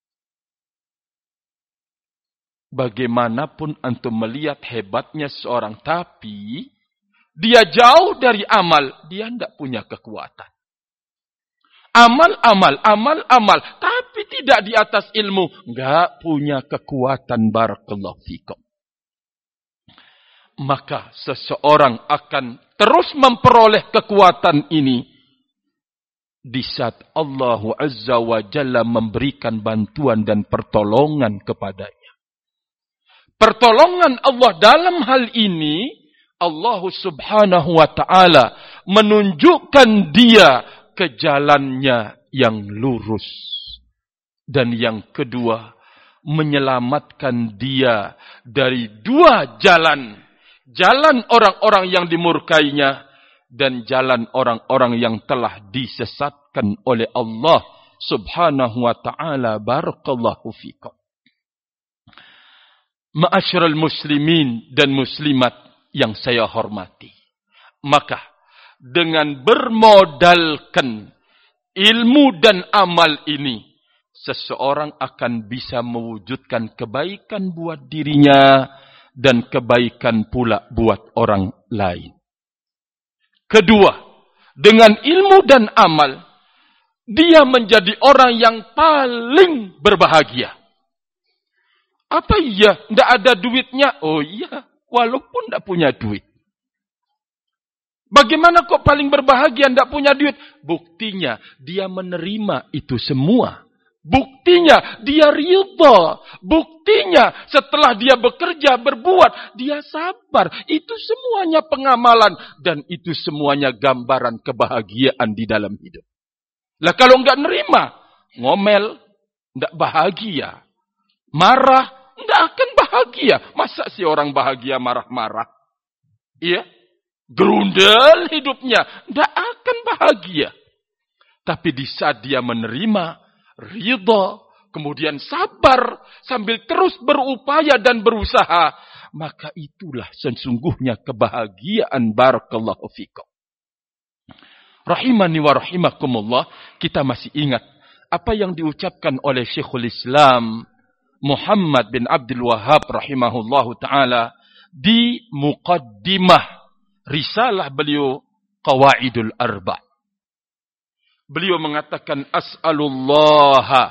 Speaker 1: Bagaimanapun antum melihat hebatnya seorang, tapi dia jauh dari amal, dia tidak punya kekuatan. Amal, tapi tidak di atas ilmu, enggak punya kekuatan. Barakallahu fikum. Maka seseorang akan terus memperoleh kekuatan ini di saat Allah Azza wa Jalla memberikan bantuan dan pertolongan kepadanya. Pertolongan Allah dalam hal ini, Allah subhanahu wa ta'ala menunjukkan dia ke jalannya yang lurus. Dan yang kedua, menyelamatkan dia dari dua jalan. Jalan orang-orang yang dimurkainya dan jalan orang-orang yang telah disesatkan oleh Allah subhanahu wa ta'ala. Barakallahu fikum. Ma'asyiral muslimin dan muslimat yang saya hormati. Maka dengan bermodalkan ilmu dan amal ini, seseorang akan bisa mewujudkan kebaikan buat dirinya dan kebaikan pula buat orang lain. Kedua, dengan ilmu dan amal, dia menjadi orang yang paling berbahagia. Apa iya? Tidak ada duitnya? Oh iya, walaupun tidak punya duit. Bagaimana kok paling berbahagia tidak punya duit? Buktinya, dia menerima itu semua. Buktinya, dia ridha. Buktinya, setelah dia bekerja, berbuat, dia sabar. Itu semuanya pengamalan. Dan itu semuanya gambaran kebahagiaan di dalam hidup. Lah kalau enggak nerima, ngomel, enggak bahagia. Marah, enggak akan bahagia. Masa sih orang bahagia marah-marah? Iya. Gerundel hidupnya, enggak akan bahagia. Tapi di saat dia menerima, ridha, kemudian sabar, sambil terus berupaya dan berusaha, maka itulah sesungguhnya kebahagiaan. Barakallahu fikum. Rahimani wa rahimakumullah, kita masih ingat apa yang diucapkan oleh Syekhul Islam Muhammad bin Abdul Wahhab rahimahullahu ta'ala di muqaddimah risalah beliau Qawaidul Arba'. Beliau mengatakan as'alullaha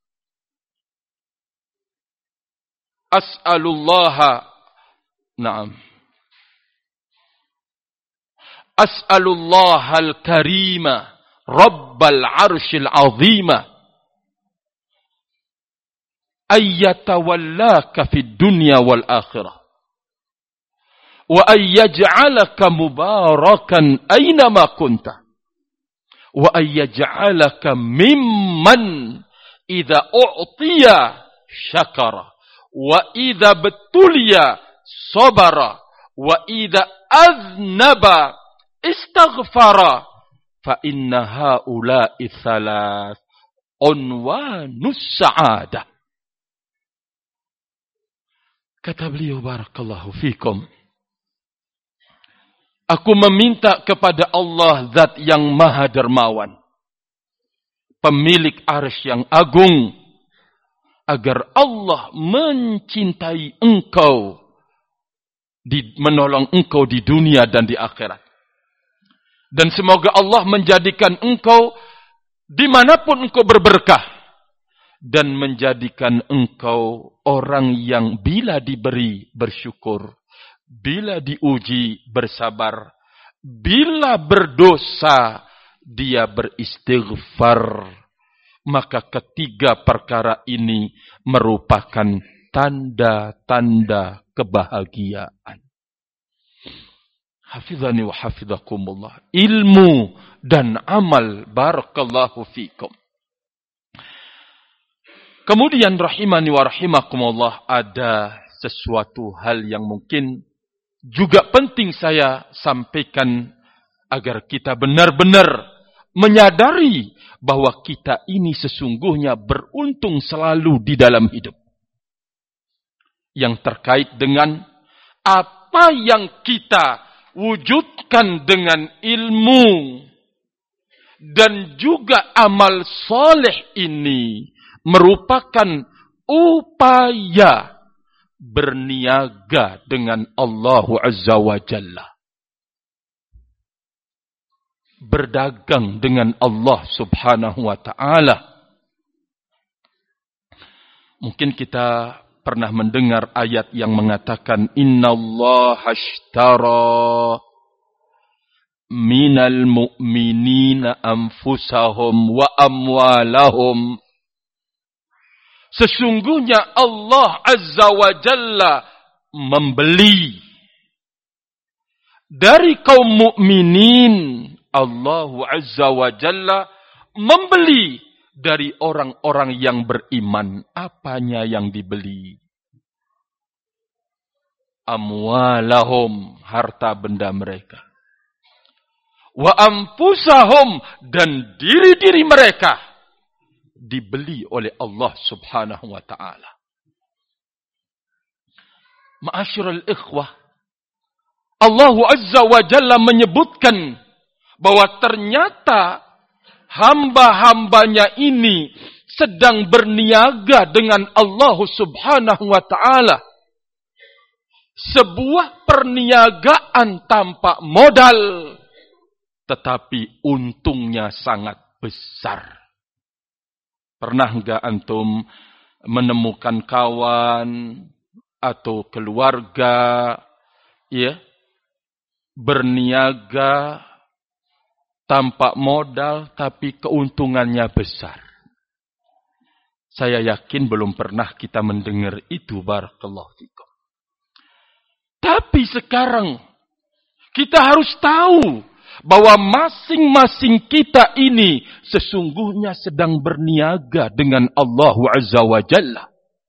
Speaker 1: na'am as'alullahal karima rabbal arshil azima ayyatawallaka fid dunya wal akhirah wa ayyaj'alaka mubarakan aynama kunta wa ayyaj'alaka mimman idza u'tiya syakara wa idza betuliya sabara wa idza aznaba istaghfara fa inna haula'i thalath unwanus sa'adah. Kata beliau, barakallahu fikum, aku meminta kepada Allah Zat yang Maha Dermawan, pemilik arsy yang agung, agar Allah mencintai engkau, menolong engkau di dunia dan di akhirat. Dan semoga Allah menjadikan engkau dimanapun engkau berberkah, dan menjadikan engkau orang yang bila diberi bersyukur, bila diuji bersabar, bila berdosa dia beristighfar. Maka ketiga perkara ini merupakan tanda-tanda kebahagiaan. Hafizani wa hafizakumullah. Ilmu dan amal, barakallahu fikum. Kemudian rahimani wa rahimakumullah, ada sesuatu hal yang mungkin juga penting saya sampaikan agar kita benar-benar menyadari bahwa kita ini sesungguhnya beruntung selalu di dalam hidup. Yang terkait dengan apa yang kita wujudkan dengan ilmu dan juga amal soleh ini merupakan upaya berniaga dengan Allah Azza wa Jalla. Berdagang dengan Allah Subhanahu wa Ta'ala. Mungkin kita pernah mendengar ayat yang mengatakan innallaha ashtara minal mu'minina anfusahum wa amwalahum. Sesungguhnya Allah Azza wa Jalla membeli dari kaum mukminin. Allah Azza wa Jalla membeli dari orang-orang yang beriman. Apanya yang dibeli? Amwalahum, harta benda mereka. Wa anfusahum, dan diri-diri mereka dibeli oleh Allah Subhanahu wa Ta'ala. Ma'asyiral ikhwah, Allah Azza wa Jalla menyebutkan bahwa ternyata hamba-hambanya ini sedang berniaga dengan Allah Subhanahu wa Ta'ala. Sebuah perniagaan tanpa modal, tetapi untungnya sangat besar. Pernah enggak antum menemukan kawan atau keluarga ya berniaga tanpa modal tapi keuntungannya besar? Saya yakin belum pernah kita mendengar itu, barakallahu fikum. Tapi sekarang kita harus tahu bahwa masing-masing kita ini sesungguhnya sedang berniaga dengan Allah Azza wa Jalla.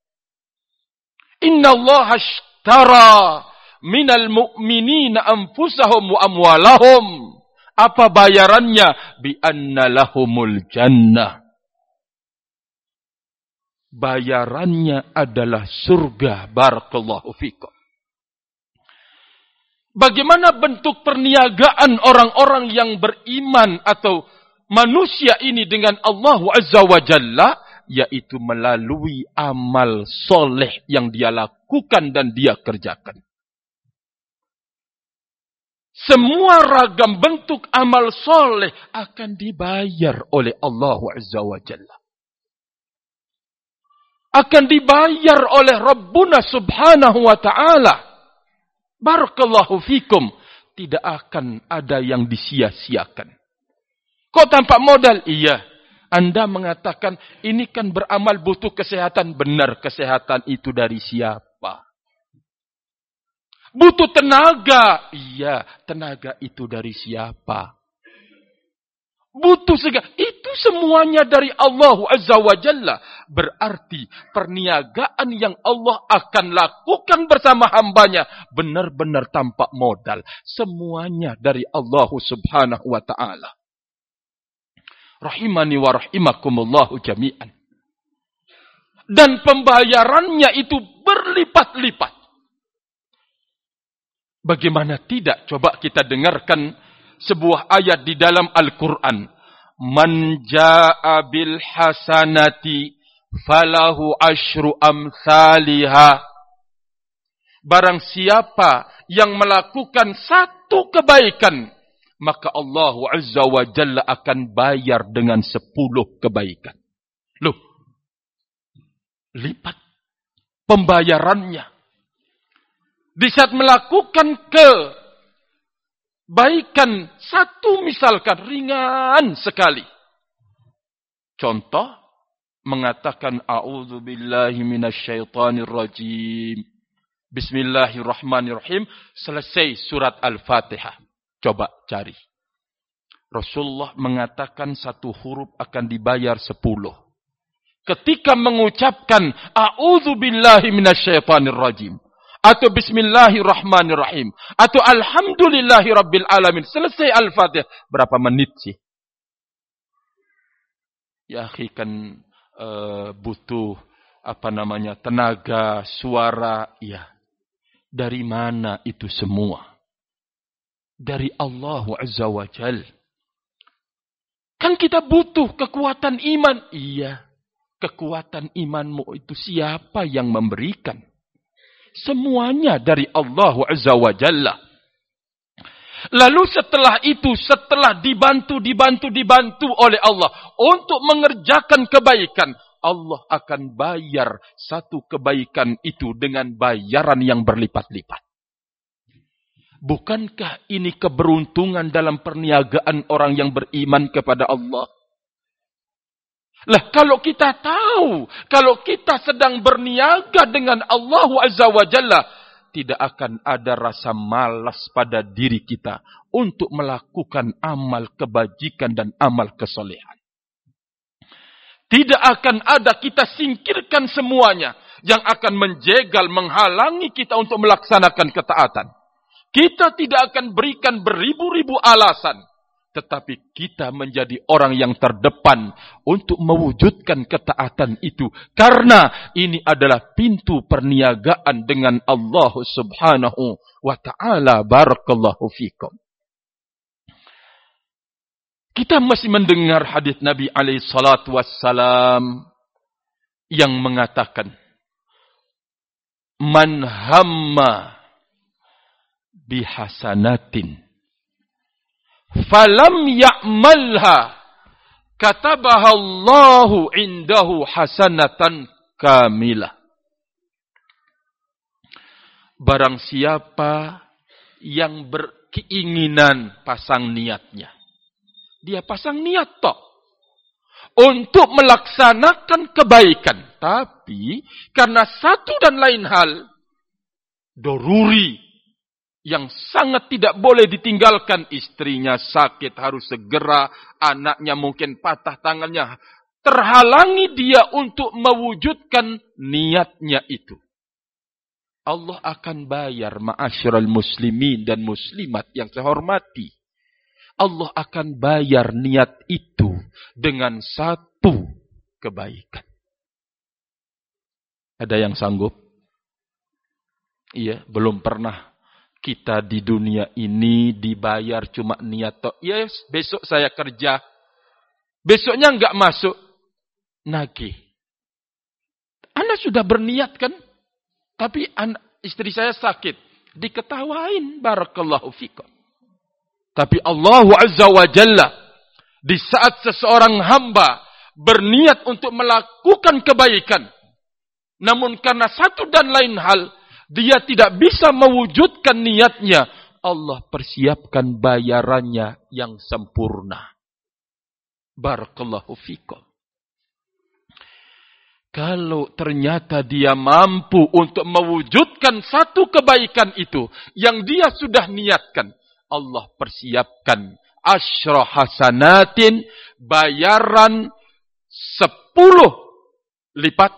Speaker 1: Inna Allah ashtara minal mu'minina anfusahum wa amwalahum. Apa bayarannya? Bi anna lahumul jannah. Bayarannya adalah surga. Barakallahu fikum. Bagaimana bentuk perniagaan orang-orang yang beriman atau manusia ini dengan Allah Azza wa Jalla? Yaitu melalui amal soleh yang dia lakukan dan dia kerjakan. Semua ragam bentuk amal soleh akan dibayar oleh Allah Azza wa Jalla. Akan dibayar oleh Rabbuna Subhanahu wa Ta'ala. Barakallahu fikum. Tidak akan ada yang disia-siakan. Kok tanpa modal? Iya. Anda mengatakan, ini kan beramal butuh kesehatan. Benar, kesehatan itu dari siapa? Butuh tenaga. Iya, tenaga itu dari siapa? Butuh segala. Itu semuanya dari Allah Azza wa Jalla. Berarti perniagaan yang Allah akan lakukan bersama hambanya benar-benar tanpa modal. Semuanya dari Allah Subhanahu wa Ta'ala. Rahimani wa rahimakumullahu jami'an. Dan pembayarannya itu berlipat-lipat. Bagaimana tidak? Coba kita dengarkan sebuah ayat di dalam Al-Quran. Man ja'a bil hasanati falahu asyru amthaliha. Barang siapa yang melakukan satu kebaikan, maka Allah Azza wa Jalla akan bayar dengan 10 kebaikan. Loh, lipat pembayarannya. Di saat melakukan kebaikan satu misalkan ringan sekali. Contoh, mengatakan a'udzubillahi minasyaitonir rajim. Bismillahirrahmanirrahim. Selesai surat Al-Fatihah. Coba cari. Rasulullah mengatakan satu huruf akan dibayar 10. ketika mengucapkan a'udzubillahi minasyaitonir rajim atau bismillahirrahmanirrahim atau alhamdulillahirabbil alamin, selesai Al-Fatihah, berapa menit sih? Ya akhi, kan butuh tenaga, suara, ya. Dari mana itu semua? Dari Allah Azza wa Jal. Kan kita butuh kekuatan iman. Iya, kekuatan imanmu itu siapa yang memberikan? Semuanya dari Allah Azza wa Jalla. Lalu setelah itu, setelah dibantu oleh Allah untuk mengerjakan kebaikan, Allah akan bayar satu kebaikan itu dengan bayaran yang berlipat-lipat. Bukankah ini keberuntungan dalam perniagaan orang yang beriman kepada Allah? Lah, kalau kita tahu, kalau kita sedang berniaga dengan Allah Azza wa Jalla, tidak akan ada rasa malas pada diri kita untuk melakukan amal kebajikan dan amal kesolehan. Tidak akan ada, kita singkirkan semuanya yang akan menjegal, menghalangi kita untuk melaksanakan ketaatan. Kita tidak akan berikan beribu-ribu alasan, tetapi kita menjadi orang yang terdepan untuk mewujudkan ketaatan itu. Karena ini adalah pintu perniagaan dengan Allah Subhanahu wa ta'ala. Barakallahu fikum. Kita masih mendengar hadis Nabi alaihi salatu wassalam yang mengatakan, man hamma bihasanatin falam ya'malha katabaha Allahu indahu hasanatan kamilah. Barang siapa yang berkeinginan pasang niatnya, dia pasang niat toh untuk melaksanakan kebaikan, tapi karena satu dan lain hal doruri yang sangat tidak boleh ditinggalkan, istrinya sakit harus segera, anaknya mungkin patah tangannya, terhalangi dia untuk mewujudkan niatnya itu. Allah akan bayar, ma'asyiral muslimin dan muslimat yang saya hormati. Allah akan bayar niat itu dengan satu kebaikan. Ada yang sanggup? Iya, belum pernah kita di dunia ini dibayar cuma niat. Yes, besok saya kerja. Besoknya enggak masuk. Nagih. Anda sudah berniat kan? Tapi istri saya sakit. Diketawain. Barakallahu fikum. Tapi Allah Azza wa Jalla, di saat seseorang hamba berniat untuk melakukan kebaikan, namun karena satu dan lain hal, dia tidak bisa mewujudkan niatnya, Allah persiapkan bayarannya yang sempurna. Barakallahu fikum. Kalau ternyata dia mampu untuk mewujudkan satu kebaikan itu yang dia sudah niatkan, Allah persiapkan asyra hasanatin, bayaran 10 lipat.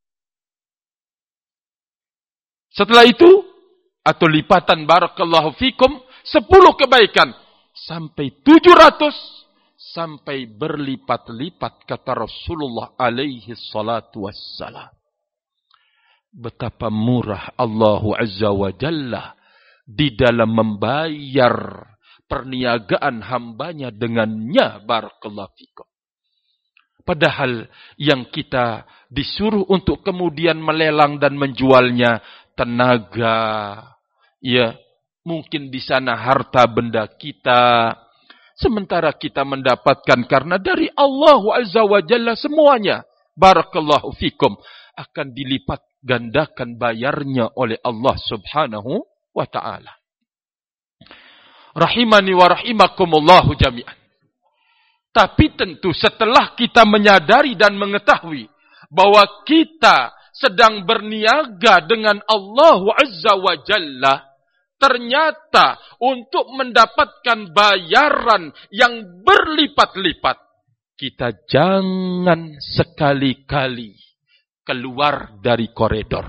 Speaker 1: Setelah itu, atau lipatan barakallahu fikum, 10 kebaikan. Sampai 700, sampai berlipat-lipat, kata Rasulullah alaihi salatu wassalam. Betapa murah Allah Azza wa Jalla di dalam membayar perniagaan hambanya dengannya, barakallahu fikum. Padahal yang kita disuruh untuk kemudian melelang dan menjualnya, tenaga, ya, mungkin di sana harta benda kita, sementara kita mendapatkan karena dari Allah Azza wa Jalla semuanya, barakallahu fikum, akan dilipat gandakan bayarnya oleh Allah Subhanahu wa ta'ala. Rahimani wa rahimakumullahu jami'an. Tapi tentu setelah kita menyadari dan mengetahui bahwa kita sedang berniaga dengan Allah Azza wa Jalla, ternyata untuk mendapatkan bayaran yang berlipat-lipat, kita jangan sekali-kali keluar dari koridor.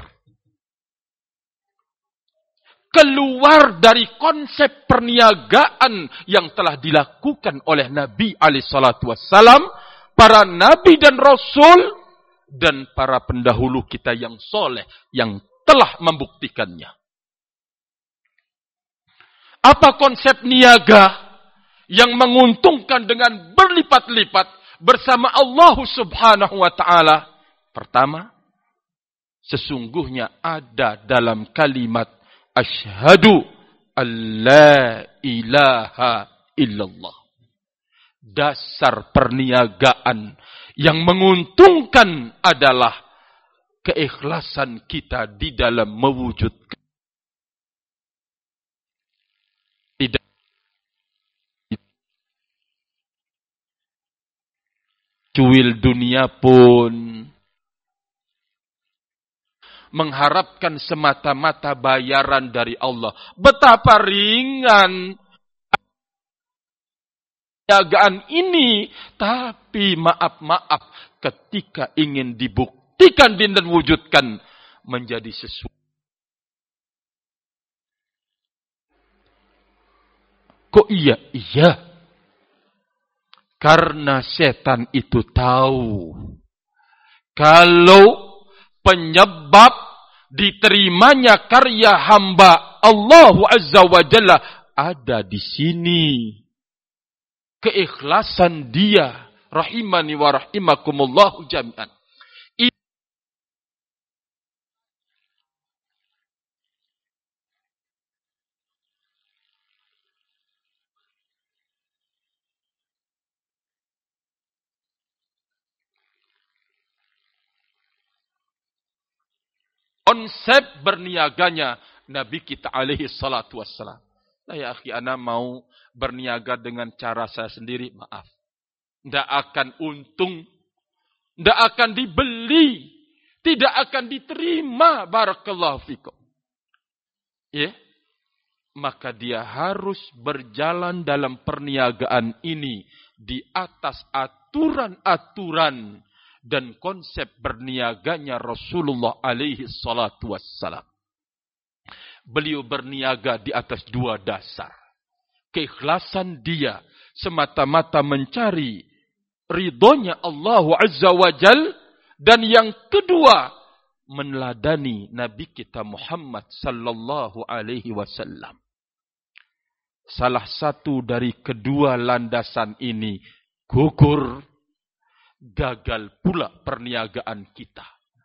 Speaker 1: Keluar dari konsep perniagaan yang telah dilakukan oleh Nabi alaihissalatu wassalam, para nabi dan rasul, dan para pendahulu kita yang soleh, yang telah membuktikannya. Apa konsep niaga yang menguntungkan dengan berlipat-lipat bersama Allah subhanahu wa ta'ala? Pertama, sesungguhnya ada dalam kalimat asyhadu an la ilaha illallah. Dasar perniagaan yang menguntungkan adalah keikhlasan kita di dalam mewujudkan. Cuil dunia pun mengharapkan semata-mata bayaran dari Allah. Betapa ringan perniagaan ini, tapi maaf ketika ingin dibuktikan dan wujudkan menjadi sesuatu. Kok iya? Karena setan itu tahu kalau penyebab diterimanya karya hamba Allah Azza wa Jalla ada di sini. Keikhlasan dia, rahimani wa rahimakumullah jami'an. Konsep berniaganya Nabi kita alaihi salatu wassalam. Nah ya akhi, ana mau berniaga dengan cara saya sendiri, maaf. Tidak akan untung, tidak akan dibeli, tidak akan diterima, barakallahu fikum. Ya, maka dia harus berjalan dalam perniagaan ini di atas aturan-aturan dan konsep berniaganya Rasulullah alaihi salatu wassalam. Beliau berniaga di atas dua dasar. Keikhlasan dia semata-mata mencari ridhonya Allah Azza wa Jal. Dan yang kedua, meneladani Nabi kita Muhammad sallallahu alaihi wasallam. Salah satu dari kedua landasan ini gugur, gagal pula perniagaan kita.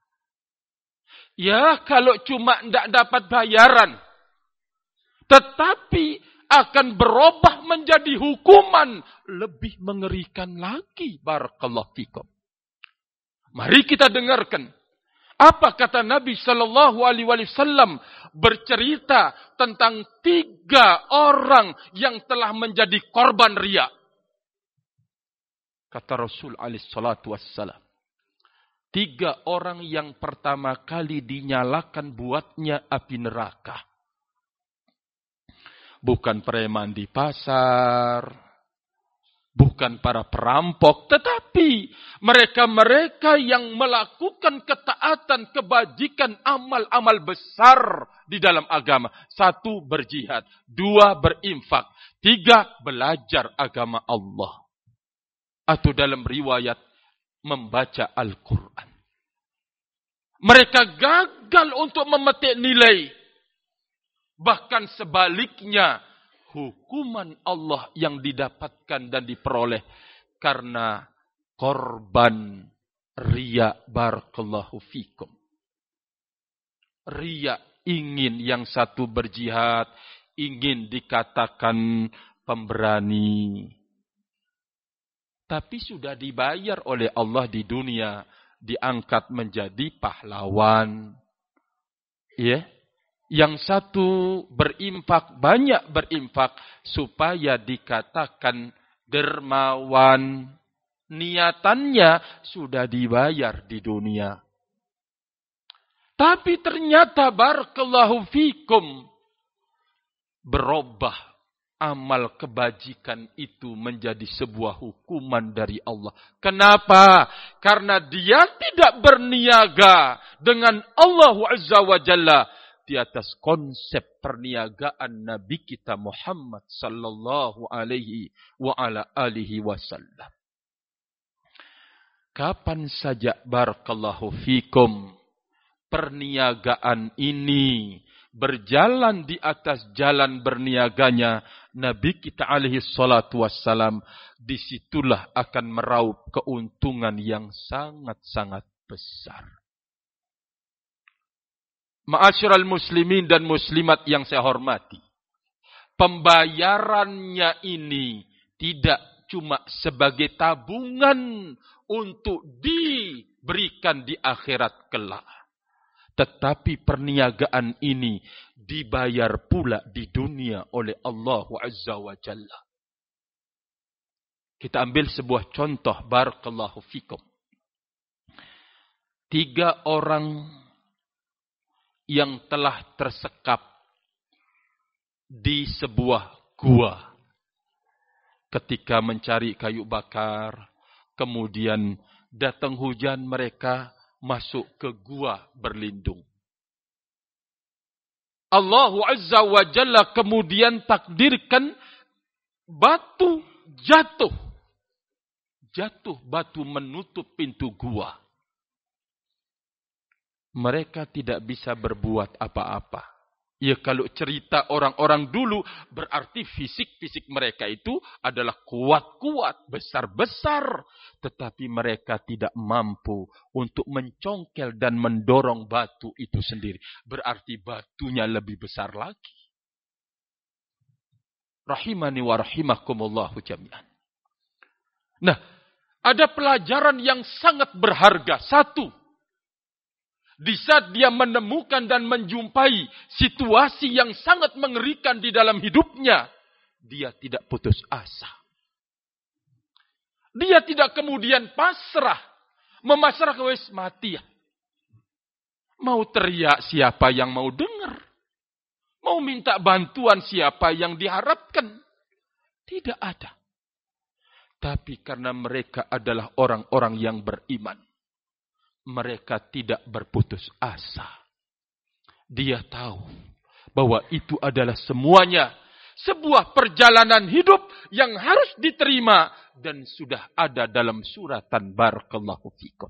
Speaker 1: Ya, kalau cuma tidak dapat bayaran, tetapi akan berubah menjadi hukuman lebih mengerikan lagi, barakallahu fikum. Mari kita dengarkan apa kata Nabi sallallahu alaihi wasallam bercerita tentang 3 orang yang telah menjadi korban riya. Kata Rasul alaihi salatu wassalam, 3 orang yang pertama kali dinyalakan buatnya api neraka. Bukan preman di pasar, bukan para perampok, tetapi mereka-mereka yang melakukan ketaatan, kebajikan, amal-amal besar di dalam agama. 1, berjihad. 2, berinfak. 3, belajar agama Allah. Atau dalam riwayat, membaca Al-Quran. Mereka gagal untuk memetik nilai. Bahkan sebaliknya, hukuman Allah yang didapatkan dan diperoleh karena korban riya, barakallahu fikum. Riya, ingin yang satu berjihad, ingin dikatakan pemberani. Tapi sudah dibayar oleh Allah di dunia, diangkat menjadi pahlawan. Ya. Yang satu berinfak, banyak berinfak supaya dikatakan dermawan. Niatannya sudah dibayar di dunia. Tapi ternyata barakallahu fikum berubah amal kebajikan itu menjadi sebuah hukuman dari Allah. Kenapa? Karena dia tidak berniaga dengan Allah Azza wa Jalla di atas konsep perniagaan Nabi kita Muhammad sallallahu alaihi wa ala alihi wasallam. Kapan saja barakallahu fikum perniagaan ini berjalan di atas jalan berniaganya Nabi kita alaihi salatu wassalam, disitulah akan meraup keuntungan yang sangat-sangat besar. Ma'asyiral muslimin dan muslimat yang saya hormati, pembayarannya ini tidak cuma sebagai tabungan untuk diberikan di akhirat kelak. Tetapi perniagaan ini dibayar pula di dunia oleh Allah Azza wa Jalla. Kita ambil sebuah contoh, barakallahu fikum. 3 orang yang telah tersekap di sebuah gua ketika mencari kayu bakar, kemudian datang hujan, mereka masuk ke gua berlindung. Allah Azza wa Jalla kemudian takdirkan batu jatuh. Jatuh batu menutup pintu gua. Mereka tidak bisa berbuat apa-apa. Ya kalau cerita orang-orang dulu, berarti fisik-fisik mereka itu adalah kuat-kuat, besar-besar. Tetapi mereka tidak mampu untuk mencongkel dan mendorong batu itu sendiri. Berarti batunya lebih besar lagi. Rahimani wa rahimakumullahu jami'an. Nah, ada pelajaran yang sangat berharga. 1. Di saat dia menemukan dan menjumpai situasi yang sangat mengerikan di dalam hidupnya, dia tidak putus asa. Dia tidak kemudian pasrah, memasrah wes mati ya. Mau teriak siapa yang mau dengar? Mau minta bantuan siapa yang diharapkan? Tidak ada. Tapi karena mereka adalah orang-orang yang beriman, mereka tidak berputus asa. Dia tahu bahwa itu adalah semuanya sebuah perjalanan hidup yang harus diterima dan sudah ada dalam suratan barakallahu fikum.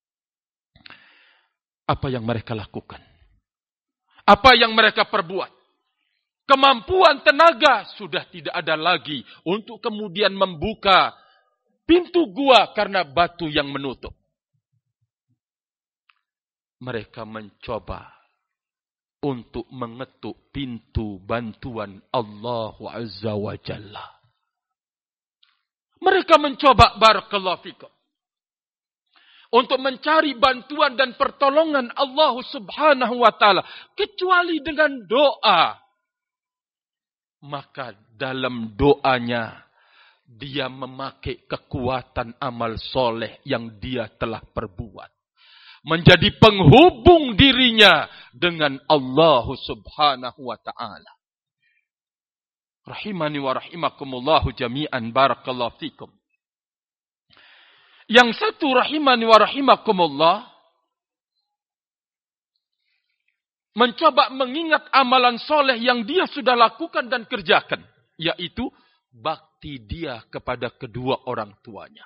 Speaker 1: Apa yang mereka lakukan? Apa yang mereka perbuat? Kemampuan tenaga sudah tidak ada lagi untuk kemudian membuka pintu gua karena batu yang menutup. Mereka mencoba untuk mengetuk pintu bantuan Allah Azza wa Jalla. Mereka mencoba barakallahu fikum untuk mencari bantuan dan pertolongan Allah Subhanahu wa taala kecuali dengan doa. Maka dalam doanya dia memakai kekuatan amal soleh yang dia telah perbuat, menjadi penghubung dirinya dengan Allah Subhanahu wa ta'ala. Rahimani wa rahimakumullahu jami'an barakallahu fikum. Yang satu rahimani wa rahimakumullah, mencoba mengingat amalan soleh yang dia sudah lakukan dan kerjakan, yaitu bakti dia kepada kedua orang tuanya.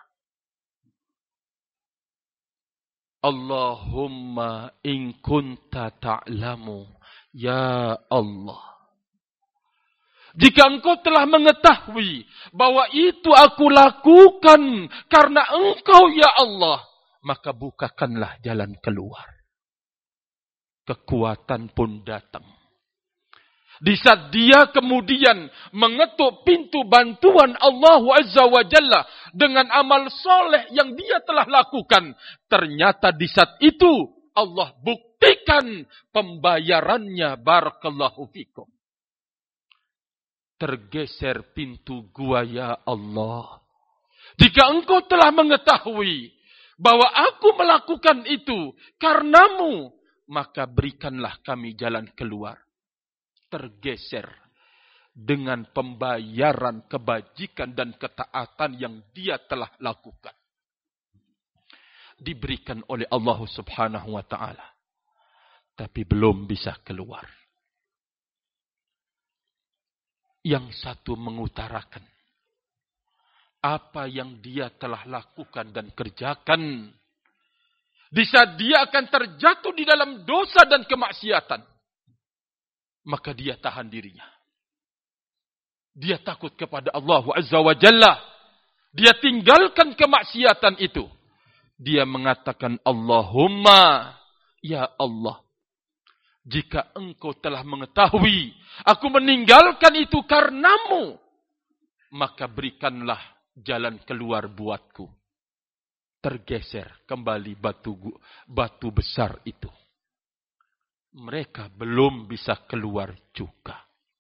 Speaker 1: Allahumma in kunta ta'lamu, ya Allah, jika engkau telah mengetahui bahwa itu aku lakukan karena engkau ya Allah, maka bukakanlah jalan keluar. Kekuatan pun datang. Di saat dia kemudian mengetuk pintu bantuan Allah Azza wa Jalla dengan amal soleh yang dia telah lakukan, ternyata di saat itu Allah buktikan pembayarannya barakallahu fikum. Tergeser pintu gua ya Allah. Jika engkau telah mengetahui bahwa aku melakukan itu karenamu, maka berikanlah kami jalan keluar. Tergeser dengan pembayaran kebajikan dan ketaatan yang dia telah lakukan. Diberikan oleh Allah Subhanahu wa ta'ala. Tapi belum bisa keluar. Yang satu mengutarakan apa yang dia telah lakukan dan kerjakan. Di saat dia akan terjatuh di dalam dosa dan kemaksiatan, maka dia tahan dirinya. Dia takut kepada Allah Azza wa Jalla. Dia tinggalkan kemaksiatan itu. Dia mengatakan, Allahumma, ya Allah, jika engkau telah mengetahui aku meninggalkan itu karenamu, maka berikanlah jalan keluar buatku. Tergeser kembali batu besar itu. Mereka belum bisa keluar juga.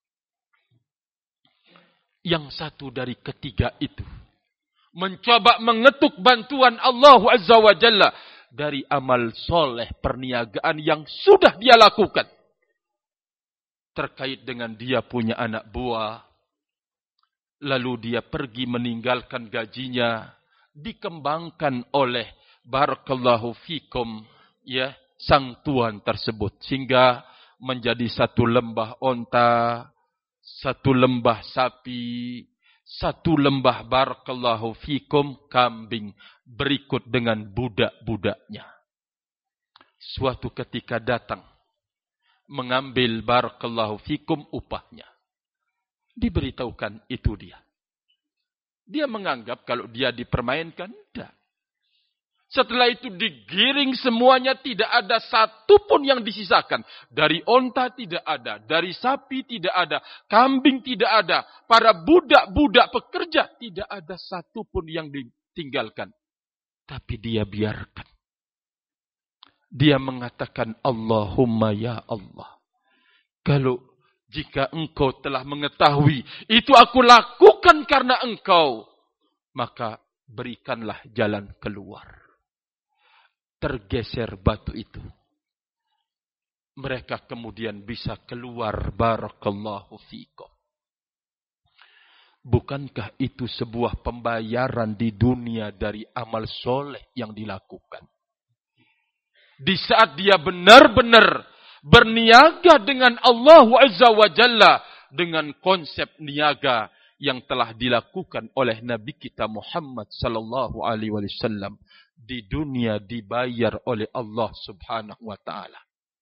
Speaker 1: Yang satu dari ketiga itu mencoba mengetuk bantuan Allah Azza wa Jalla dari amal soleh perniagaan yang sudah dia lakukan. Terkait dengan dia punya anak buah. Lalu dia pergi meninggalkan gajinya. Dikembangkan oleh barakallahu fikum, ya, sang tuan tersebut. Sehingga menjadi satu lembah onta, satu lembah sapi, satu lembah barakallahu fikum kambing, berikut dengan budak-budaknya. Suatu ketika datang mengambil barakallahu fikum upahnya. Diberitahukan itu dia. Dia menganggap kalau dia dipermainkan, tidak. Setelah itu digiring semuanya, tidak ada satupun yang disisakan. Dari onta tidak ada, dari sapi tidak ada, kambing tidak ada, para budak-budak pekerja tidak ada satupun yang ditinggalkan. Tapi dia biarkan. Dia mengatakan, Allahumma ya Allah. Jika engkau telah mengetahui itu aku lakukan karena engkau, maka berikanlah jalan keluar. Tergeser batu itu. Mereka kemudian bisa keluar, barakallahu fikum. Bukankah itu sebuah pembayaran di dunia dari amal soleh yang dilakukan? Di saat dia benar-benar berniaga dengan Allah Azza wa Jalla, dengan konsep niaga yang telah dilakukan oleh Nabi kita Muhammad sallallahu alaihi wasallam, di dunia dibayar oleh Allah Subhanahu wa taala.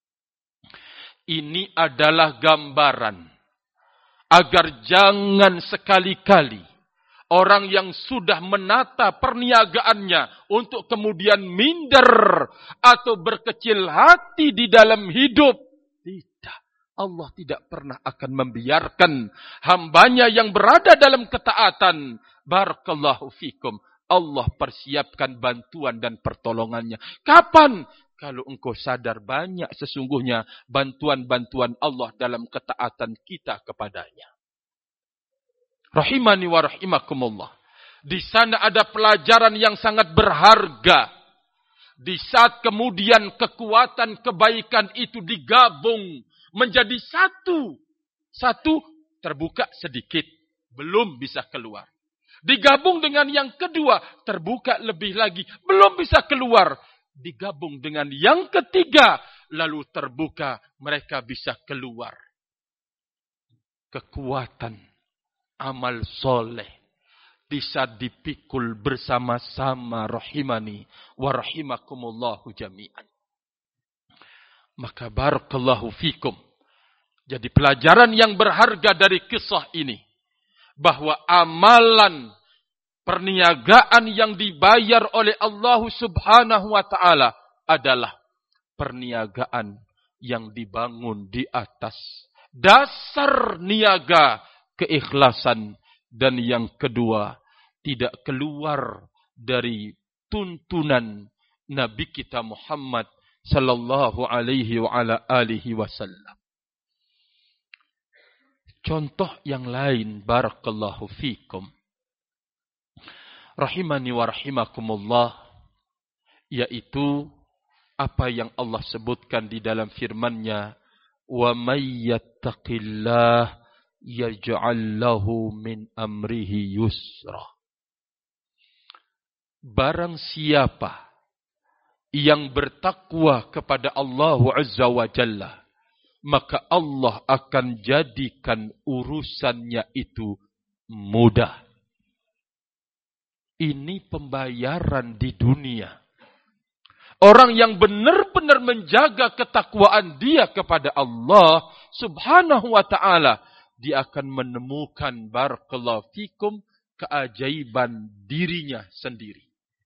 Speaker 1: Ini adalah gambaran agar jangan sekali-kali orang yang sudah menata perniagaannya untuk kemudian minder atau berkecil hati di dalam hidup. Tidak. Allah tidak pernah akan membiarkan hambanya yang berada dalam ketaatan. Barakallahu fikum. Allah persiapkan bantuan dan pertolongannya. Kapan? Kalau engkau sadar banyak sesungguhnya bantuan-bantuan Allah dalam ketaatan kita kepadanya. Rahimani wa rahimakumullah. Di sana ada pelajaran yang sangat berharga. Di saat kemudian kekuatan kebaikan itu digabung menjadi satu. Satu terbuka sedikit. Belum bisa keluar. Digabung dengan yang kedua. Terbuka lebih lagi. Belum bisa keluar. Digabung dengan yang ketiga. Lalu terbuka. Mereka bisa keluar. Kekuatan amal soleh bisa dipikul bersama-sama, rahimani wa rahimakumullahu jami'an. Maka barakallahu fikum. Jadi pelajaran yang berharga dari kisah ini, bahwa amalan perniagaan yang dibayar oleh Allah Subhanahu wa taala adalah perniagaan yang dibangun di atas dasar niaga keikhlasan, dan yang kedua tidak keluar dari tuntunan Nabi kita Muhammad sallallahu alaihi wa ala alihi wasallam. Contoh yang lain, barakallahu fikum, rahimani wa rahimakumullah, yaitu apa yang Allah sebutkan di dalam firman-Nya, wa may yattaqillah yaj'al lahu min amrihi yusra. Barang siapa yang bertakwa kepada Allah Azza wa Jalla, maka Allah akan jadikan urusannya itu mudah. Ini pembayaran di dunia. Orang yang benar-benar menjaga ketakwaan dia kepada Allah Subhanahu wa ta'ala, dia akan menemukan barakallahu fikum keajaiban dirinya sendiri.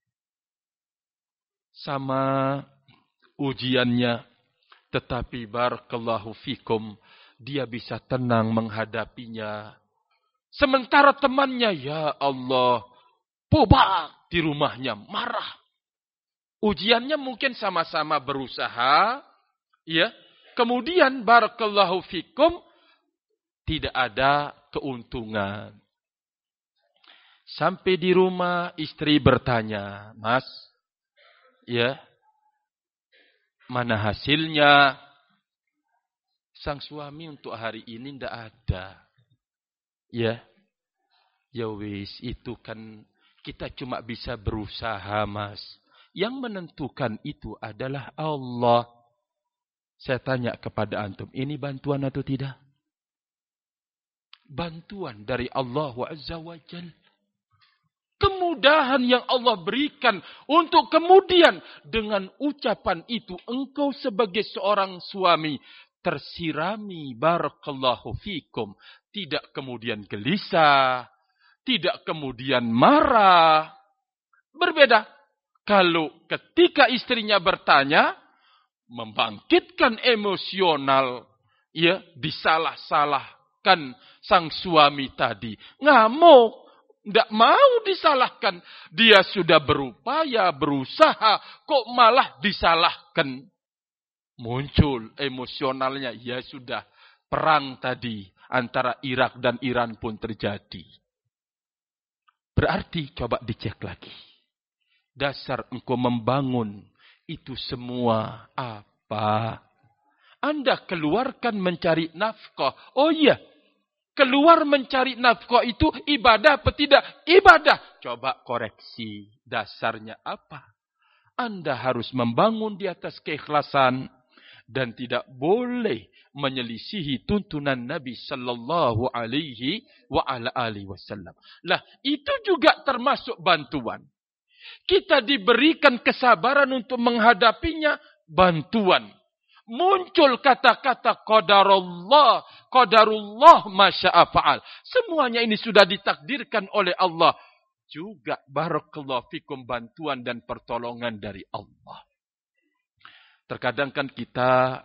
Speaker 1: Sama ujiannya, tetapi barakallahu fikum dia bisa tenang menghadapinya. Sementara temannya, ya Allah, pobak di rumahnya, marah. Ujiannya mungkin sama-sama berusaha, ya. Kemudian barakallahu fikum tidak ada keuntungan. Sampai di rumah istri bertanya, "Mas, ya, mana hasilnya?" Sang suami untuk hari ini tidak ada. Ya. Ya wis, itu kan kita cuma bisa berusaha, Mas. Yang menentukan itu adalah Allah. Saya tanya kepada antum, ini bantuan atau tidak? Bantuan dari Allah Azza wa Jalla. Kemudahan yang Allah berikan untuk kemudian dengan ucapan itu engkau sebagai seorang suami tersirami barakallahu fikum. Tidak kemudian gelisah, tidak kemudian marah. Berbeda kalau ketika istrinya bertanya, membangkitkan emosional, ya, disalah-salahkan sang suami tadi. Ngamuk, tidak mau disalahkan. Dia sudah berupaya, berusaha, kok malah disalahkan. Muncul emosionalnya, ya sudah, perang tadi antara Irak dan Iran pun terjadi. Berarti coba dicek lagi. Dasar engkau membangun itu semua apa? Anda keluarkan mencari nafkah. Oh iya, keluar mencari nafkah itu ibadah apa tidak? Ibadah. Coba koreksi, dasarnya apa? Anda harus membangun di atas keikhlasan dan tidak boleh menyelisihi tuntunan Nabi sallallahu alaihi wa ala alihi wasallam. Lah, itu juga termasuk bantuan. Kita diberikan kesabaran untuk menghadapinya, bantuan. Muncul kata-kata qadarullah masya'a fa'al. Semuanya ini sudah ditakdirkan oleh Allah. Juga barakallahu fikum bantuan dan pertolongan dari Allah. Terkadang kan kita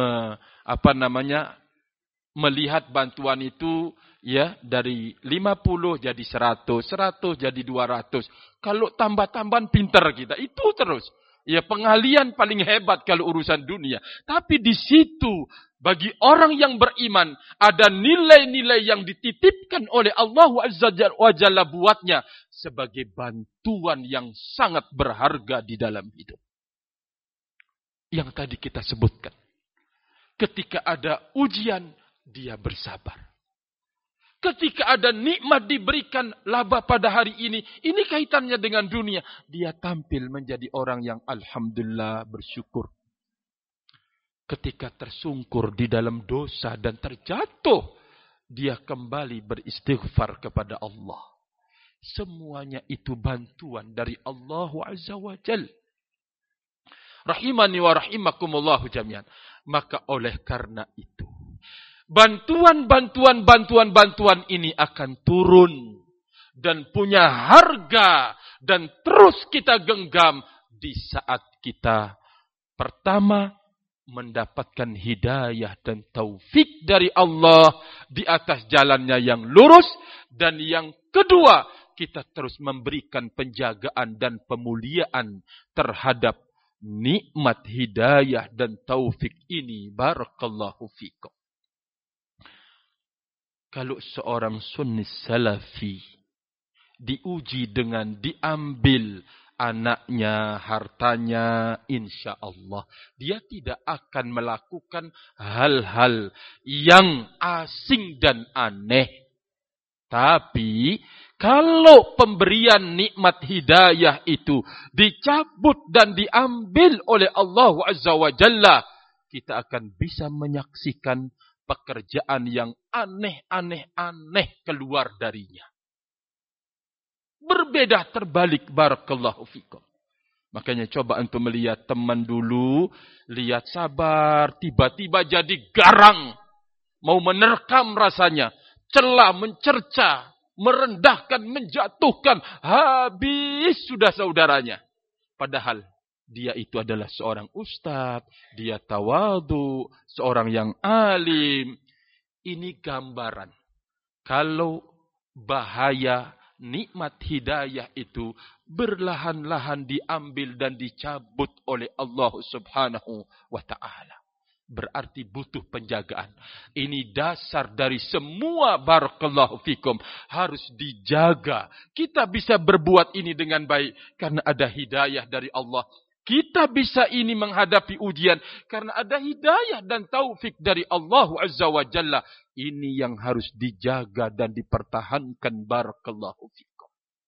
Speaker 1: melihat bantuan itu ya dari 50 jadi 100, 100 jadi 200. Kalau tambah-tambahan pintar kita, itu terus. Ya pengalian paling hebat kalau urusan dunia. Tapi di situ bagi orang yang beriman ada nilai-nilai yang dititipkan oleh Allah Azza wa Jalla buatnya sebagai bantuan yang sangat berharga di dalam hidup. Yang tadi kita sebutkan. Ketika ada ujian, dia bersabar. Ketika ada nikmat diberikan laba pada hari ini kaitannya dengan dunia. Dia tampil menjadi orang yang alhamdulillah bersyukur. Ketika tersungkur di dalam dosa dan terjatuh, dia kembali beristighfar kepada Allah. Semuanya itu bantuan dari Allah Azza wa Jalla. Rahimani wa rahimakumullahu jami'an. Maka oleh karena itu, bantuan ini akan turun dan punya harga dan terus kita genggam di saat kita pertama mendapatkan hidayah dan taufik dari Allah di atas jalannya yang lurus, dan yang kedua kita terus memberikan penjagaan dan pemuliaan terhadap nikmat hidayah dan taufik ini. Barakallahu fikum. Kalau seorang sunni salafi diuji dengan diambil anaknya, hartanya, insya Allah dia tidak akan melakukan hal-hal yang asing dan aneh. Tapi kalau pemberian nikmat hidayah itu dicabut dan diambil oleh Allah Azza wa Jalla, kita akan bisa menyaksikan pekerjaan yang aneh keluar darinya. Berbeda terbalik, barakallahu fikum. Makanya coba untuk melihat teman dulu, lihat sabar, tiba-tiba jadi garang, mau menerkam rasanya, celah, mencerca, merendahkan, menjatuhkan, habis sudah saudaranya. Padahal dia itu adalah seorang ustadz, dia tawadhu, seorang yang alim. Ini gambaran kalau bahaya nikmat hidayah itu berlahan-lahan diambil dan dicabut oleh Allah Subhanahu wa ta'ala. Berarti butuh penjagaan. Ini dasar dari semua, barakallahu fikum, harus dijaga. Kita bisa berbuat ini dengan baik karena ada hidayah dari Allah. Kita bisa ini menghadapi ujian karena ada hidayah dan taufik dari Allah Azza wa Jalla. Ini yang harus dijaga dan dipertahankan, barakallahu fikum.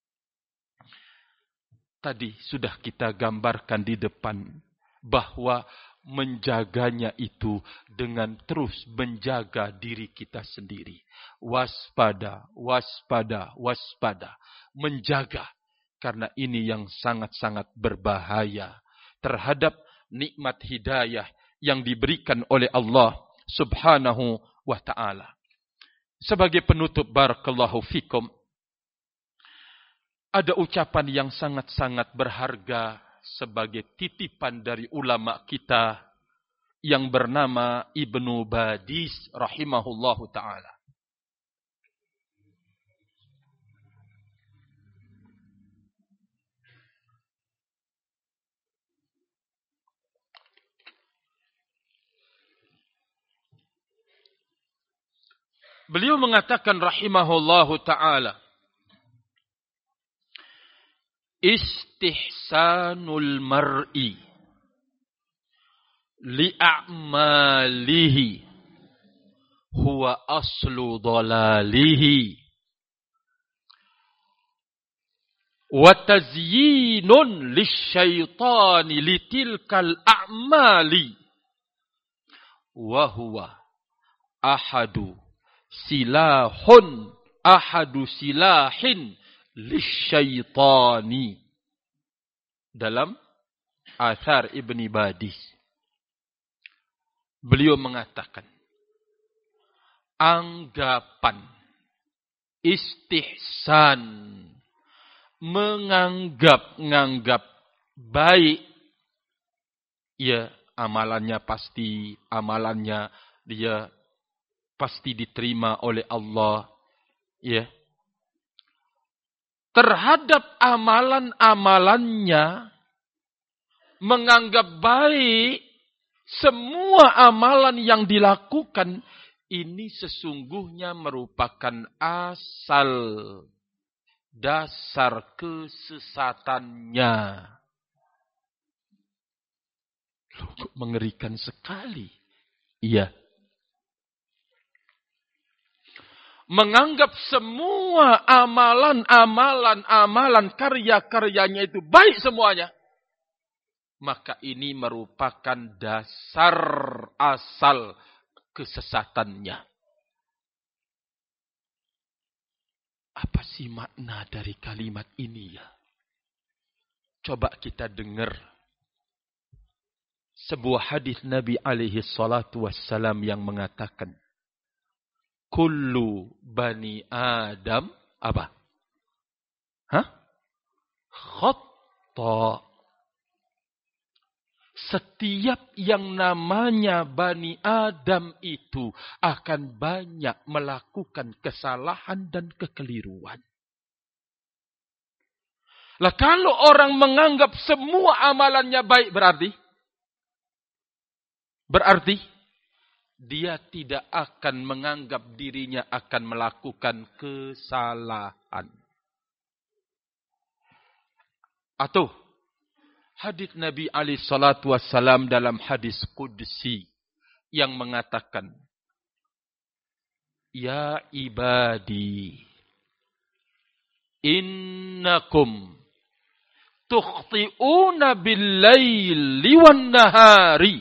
Speaker 1: Tadi sudah kita gambarkan di depan bahwa menjaganya itu dengan terus menjaga diri kita sendiri. Waspada, waspada, waspada. Menjaga. Karena ini yang sangat-sangat berbahaya terhadap nikmat hidayah yang diberikan oleh Allah Subhanahu wa ta'ala. Sebagai penutup, barakallahu fikum, ada ucapan yang sangat-sangat berharga sebagai titipan dari ulama kita yang bernama Ibnu Badis rahimahullahu ta'ala. Beliau mengatakan rahimahullahu ta'ala, istihsanul mar'i li'a'malihi huwa aslu dhalalihi wa tazyinun lisyaitani litilkal a'mali wa huwa ahadu silahin lisyaitani. Dalam Athar Ibni Badis, beliau mengatakan, anggapan istihsan, menganggap baik, ya amalannya dia pasti diterima oleh Allah, ya. Terhadap amalan-amalannya, menganggap baik semua amalan yang dilakukan, ini sesungguhnya merupakan dasar kesesatannya. Loh, mengerikan sekali. Iya. Menganggap semua amalan karya-karyanya itu baik semuanya, maka ini merupakan dasar asal kesesatannya. Apa sih makna dari kalimat ini ya? Coba kita dengar sebuah hadis Nabi alaihi salatu wassalam yang mengatakan, kullu bani Adam apa? Khata. Setiap yang namanya Bani Adam itu akan banyak melakukan kesalahan dan kekeliruan. Lah kalau orang menganggap semua amalannya baik, berarti dia tidak akan menganggap dirinya akan melakukan kesalahan. Atau hadis Nabi alaihi salatu wassalam dalam hadis qudsi yang mengatakan, ya ibadi, innakum tukhti'una bil-laili wan-nahari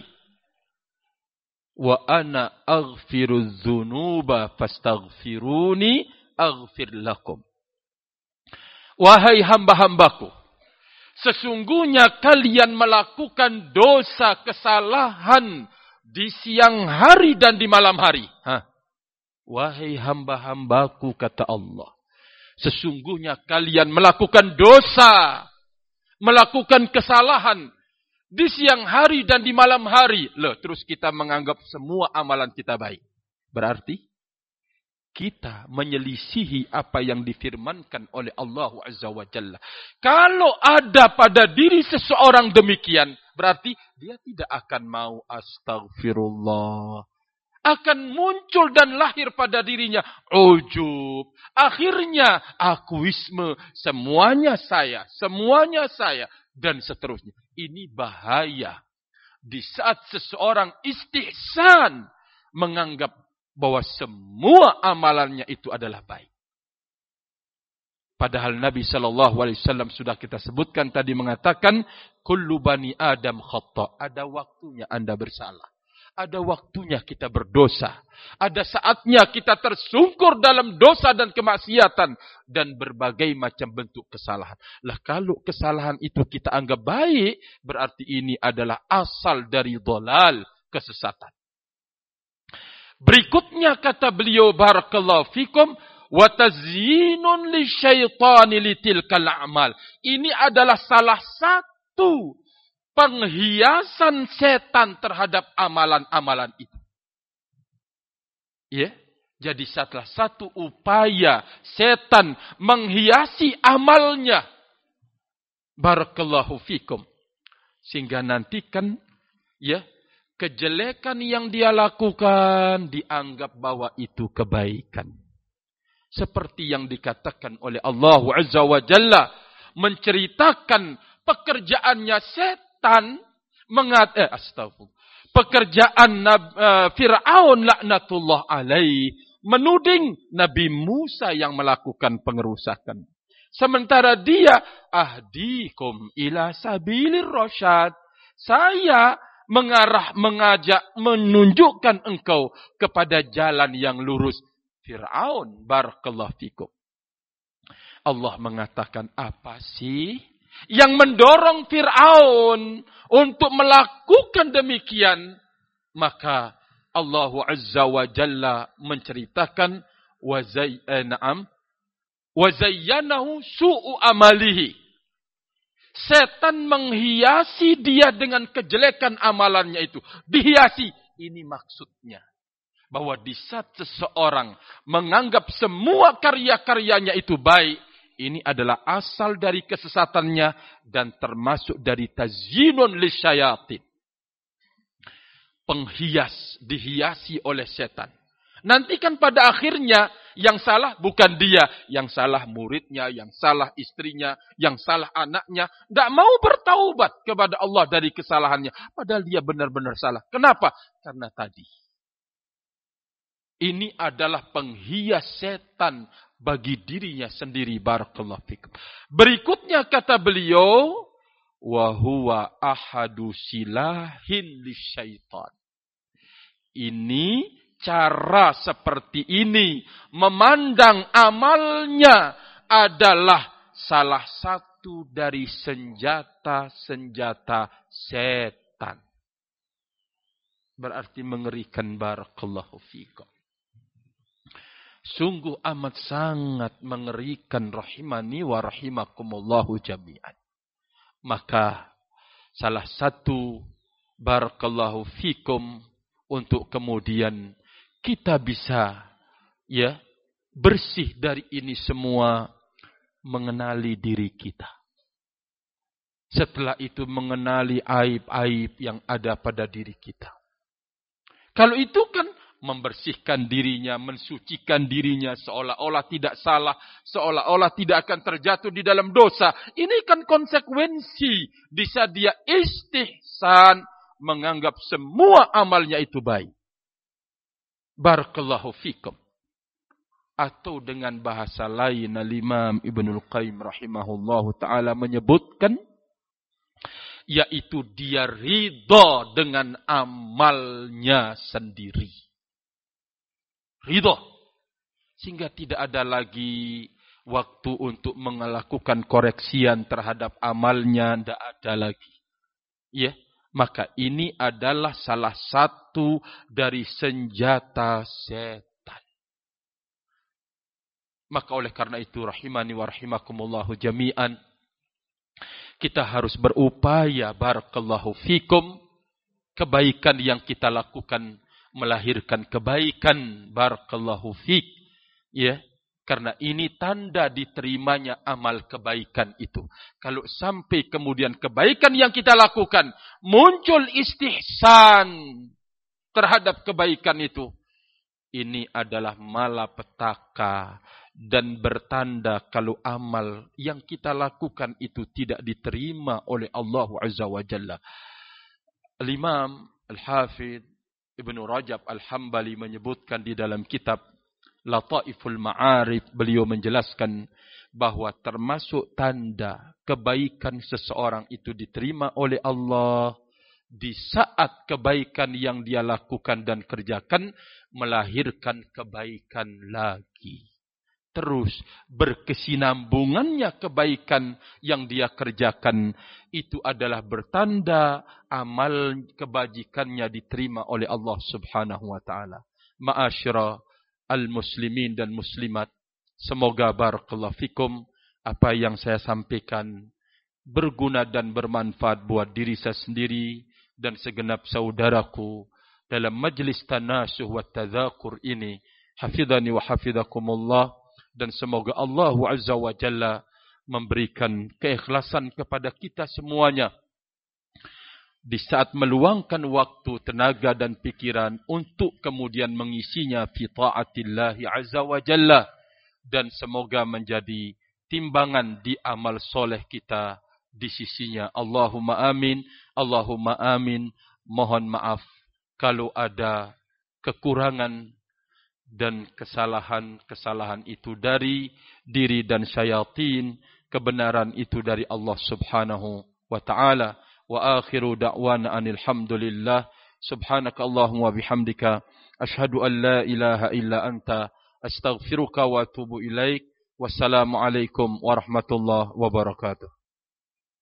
Speaker 1: wa ana aghfiru dzunuba fastaghfiruni aghfir lakum. Wahai hamba-hambaku, sesungguhnya kalian melakukan dosa kesalahan di siang hari dan di malam hari. Wahai hamba-hambaku, kata Allah, sesungguhnya kalian melakukan dosa, melakukan kesalahan di siang hari dan di malam hari. Terus kita menganggap semua amalan kita baik. Berarti kita menyelisihi apa yang difirmankan oleh Allah Azza wa Jalla. Kalau ada pada diri seseorang demikian, berarti dia tidak akan mau astagfirullah. Akan muncul dan lahir pada dirinya ujub. Akhirnya akuisme, semuanya saya, dan seterusnya. Ini bahaya. Di saat seseorang istihsan, menganggap bahwa semua amalannya itu adalah baik. Padahal Nabi SAW sudah kita sebutkan tadi mengatakan, kullu bani Adam khata'. Ada waktunya Anda bersalah. Ada waktunya kita berdosa. Ada saatnya kita tersungkur dalam dosa dan kemaksiatan. Dan berbagai macam bentuk kesalahan. Kalau kesalahan itu kita anggap baik, berarti ini adalah asal dari dhalal, kesesatan. Berikutnya kata beliau, barakallahu fikum, wa tazyinun lisyaitani litilkal a'mal. Ini adalah salah satu penghiasan setan terhadap amalan-amalan itu. Ya, jadi salah satu upaya setan menghiasi amalnya. Barakallahu fikum. Sehingga nantikan ya, kejelekan yang dia lakukan dianggap bahwa itu kebaikan. Seperti yang dikatakan oleh Allah Azza wa Jalla menceritakan pekerjaannya setan pekerjaan Fir'aun laknatullah alaih menuding Nabi Musa yang melakukan pengerusakan. Sementara dia ahdikum ila sabilir rasyad. Saya mengajak, menunjukkan engkau kepada jalan yang lurus. Fir'aun, barakallahu fikum. Allah mengatakan, apa sih yang mendorong Fir'aun untuk melakukan demikian? Maka Allah Azza wa Jalla menceritakan wazayyanahu su'u amalihi. Setan menghiasi dia dengan kejelekan amalannya itu. Dihiasi. Ini maksudnya. Bahwa di saat seseorang menganggap semua karya-karyanya itu baik, ini adalah asal dari kesesatannya dan termasuk dari tazyinun lisyayatin. Penghias, dihiasi oleh setan. Nanti kan pada akhirnya yang salah bukan dia, yang salah muridnya, yang salah istrinya, yang salah anaknya. Tidak mau bertaubat kepada Allah dari kesalahannya. Padahal dia benar-benar salah. Kenapa? Karena tadi. Ini adalah penghias setan bagi dirinya sendiri. Barakallahu fikum. Berikutnya kata beliau, wa huwa ahadu silahin lisyaitan. Ini cara seperti ini memandang amalnya adalah salah satu dari senjata-senjata setan. Berarti mengerikan. Barakallahu fikum. Sungguh amat sangat mengerikan, rahimani wa rahimakumullahu jami'an. Maka salah satu barakallahu fikum untuk kemudian kita bisa ya bersih dari ini semua, mengenali diri kita. Setelah itu mengenali aib-aib yang ada pada diri kita. Kalau itu kan membersihkan dirinya, mensucikan dirinya, seolah-olah tidak salah, seolah-olah tidak akan terjatuh di dalam dosa. Ini kan konsekuensi di saat dia istihsan, menganggap semua amalnya itu baik. Barakallahu fikum. Atau dengan bahasa lain, Al-Imam Ibnul Qayyim rahimahullahu ta'ala menyebutkan, yaitu dia ridha dengan amalnya sendiri. Ridha. Sehingga tidak ada lagi waktu untuk melakukan koreksian terhadap amalnya. Tidak ada lagi. Ya, maka ini adalah salah satu dari senjata setan. Maka oleh karena itu, rahimani wa rahimakumullahu jami'an, kita harus berupaya, barakallahu fikum, kebaikan yang kita lakukan melahirkan kebaikan, barakallahu fik, ya, karena ini tanda diterimanya amal kebaikan itu. Kalau sampai kemudian kebaikan yang kita lakukan muncul istihsan terhadap kebaikan itu, ini adalah malapetaka dan bertanda kalau amal yang kita lakukan itu tidak diterima oleh Allah Azza wa Jalla. Al-Imam Al-Hafidh Ibnu Rajab Al-Hambali menyebutkan di dalam kitab Lataiful Ma'arif, beliau menjelaskan bahwa termasuk tanda kebaikan seseorang itu diterima oleh Allah di saat kebaikan yang dia lakukan dan kerjakan melahirkan kebaikan lagi. Terus berkesinambungannya kebaikan yang dia kerjakan itu adalah bertanda amal kebajikannya diterima oleh Allah Subhanahu wa taala. Ma'asyira al-muslimin dan muslimat, semoga barakallahu fikum apa yang saya sampaikan berguna dan bermanfaat buat diri saya sendiri dan segenap saudaraku dalam majlis tanasuh wa tadzakur ini. Hafidhani wa hafidhakumullah. Dan semoga Allah Azza wa Jalla memberikan keikhlasan kepada kita semuanya di saat meluangkan waktu, tenaga dan pikiran untuk kemudian mengisinya fi ta'atillahi Azza wa Jalla, dan semoga menjadi timbangan di amal soleh kita di sisinya. Allahumma amin, Allahumma amin. Mohon maaf kalau ada kekurangan dan kesalahan-kesalahan itu dari diri dan syaitan, kebenaran itu dari Allah Subhanahu wa taala. Wa akhiru da'wana anil hamdulillah. Subhanaka Allahumma bihamdika asyhadu an la ilaha illa anta astaghfiruka wa atubu ilaik. Wassalamu alaikum warahmatullahi wabarakatuh.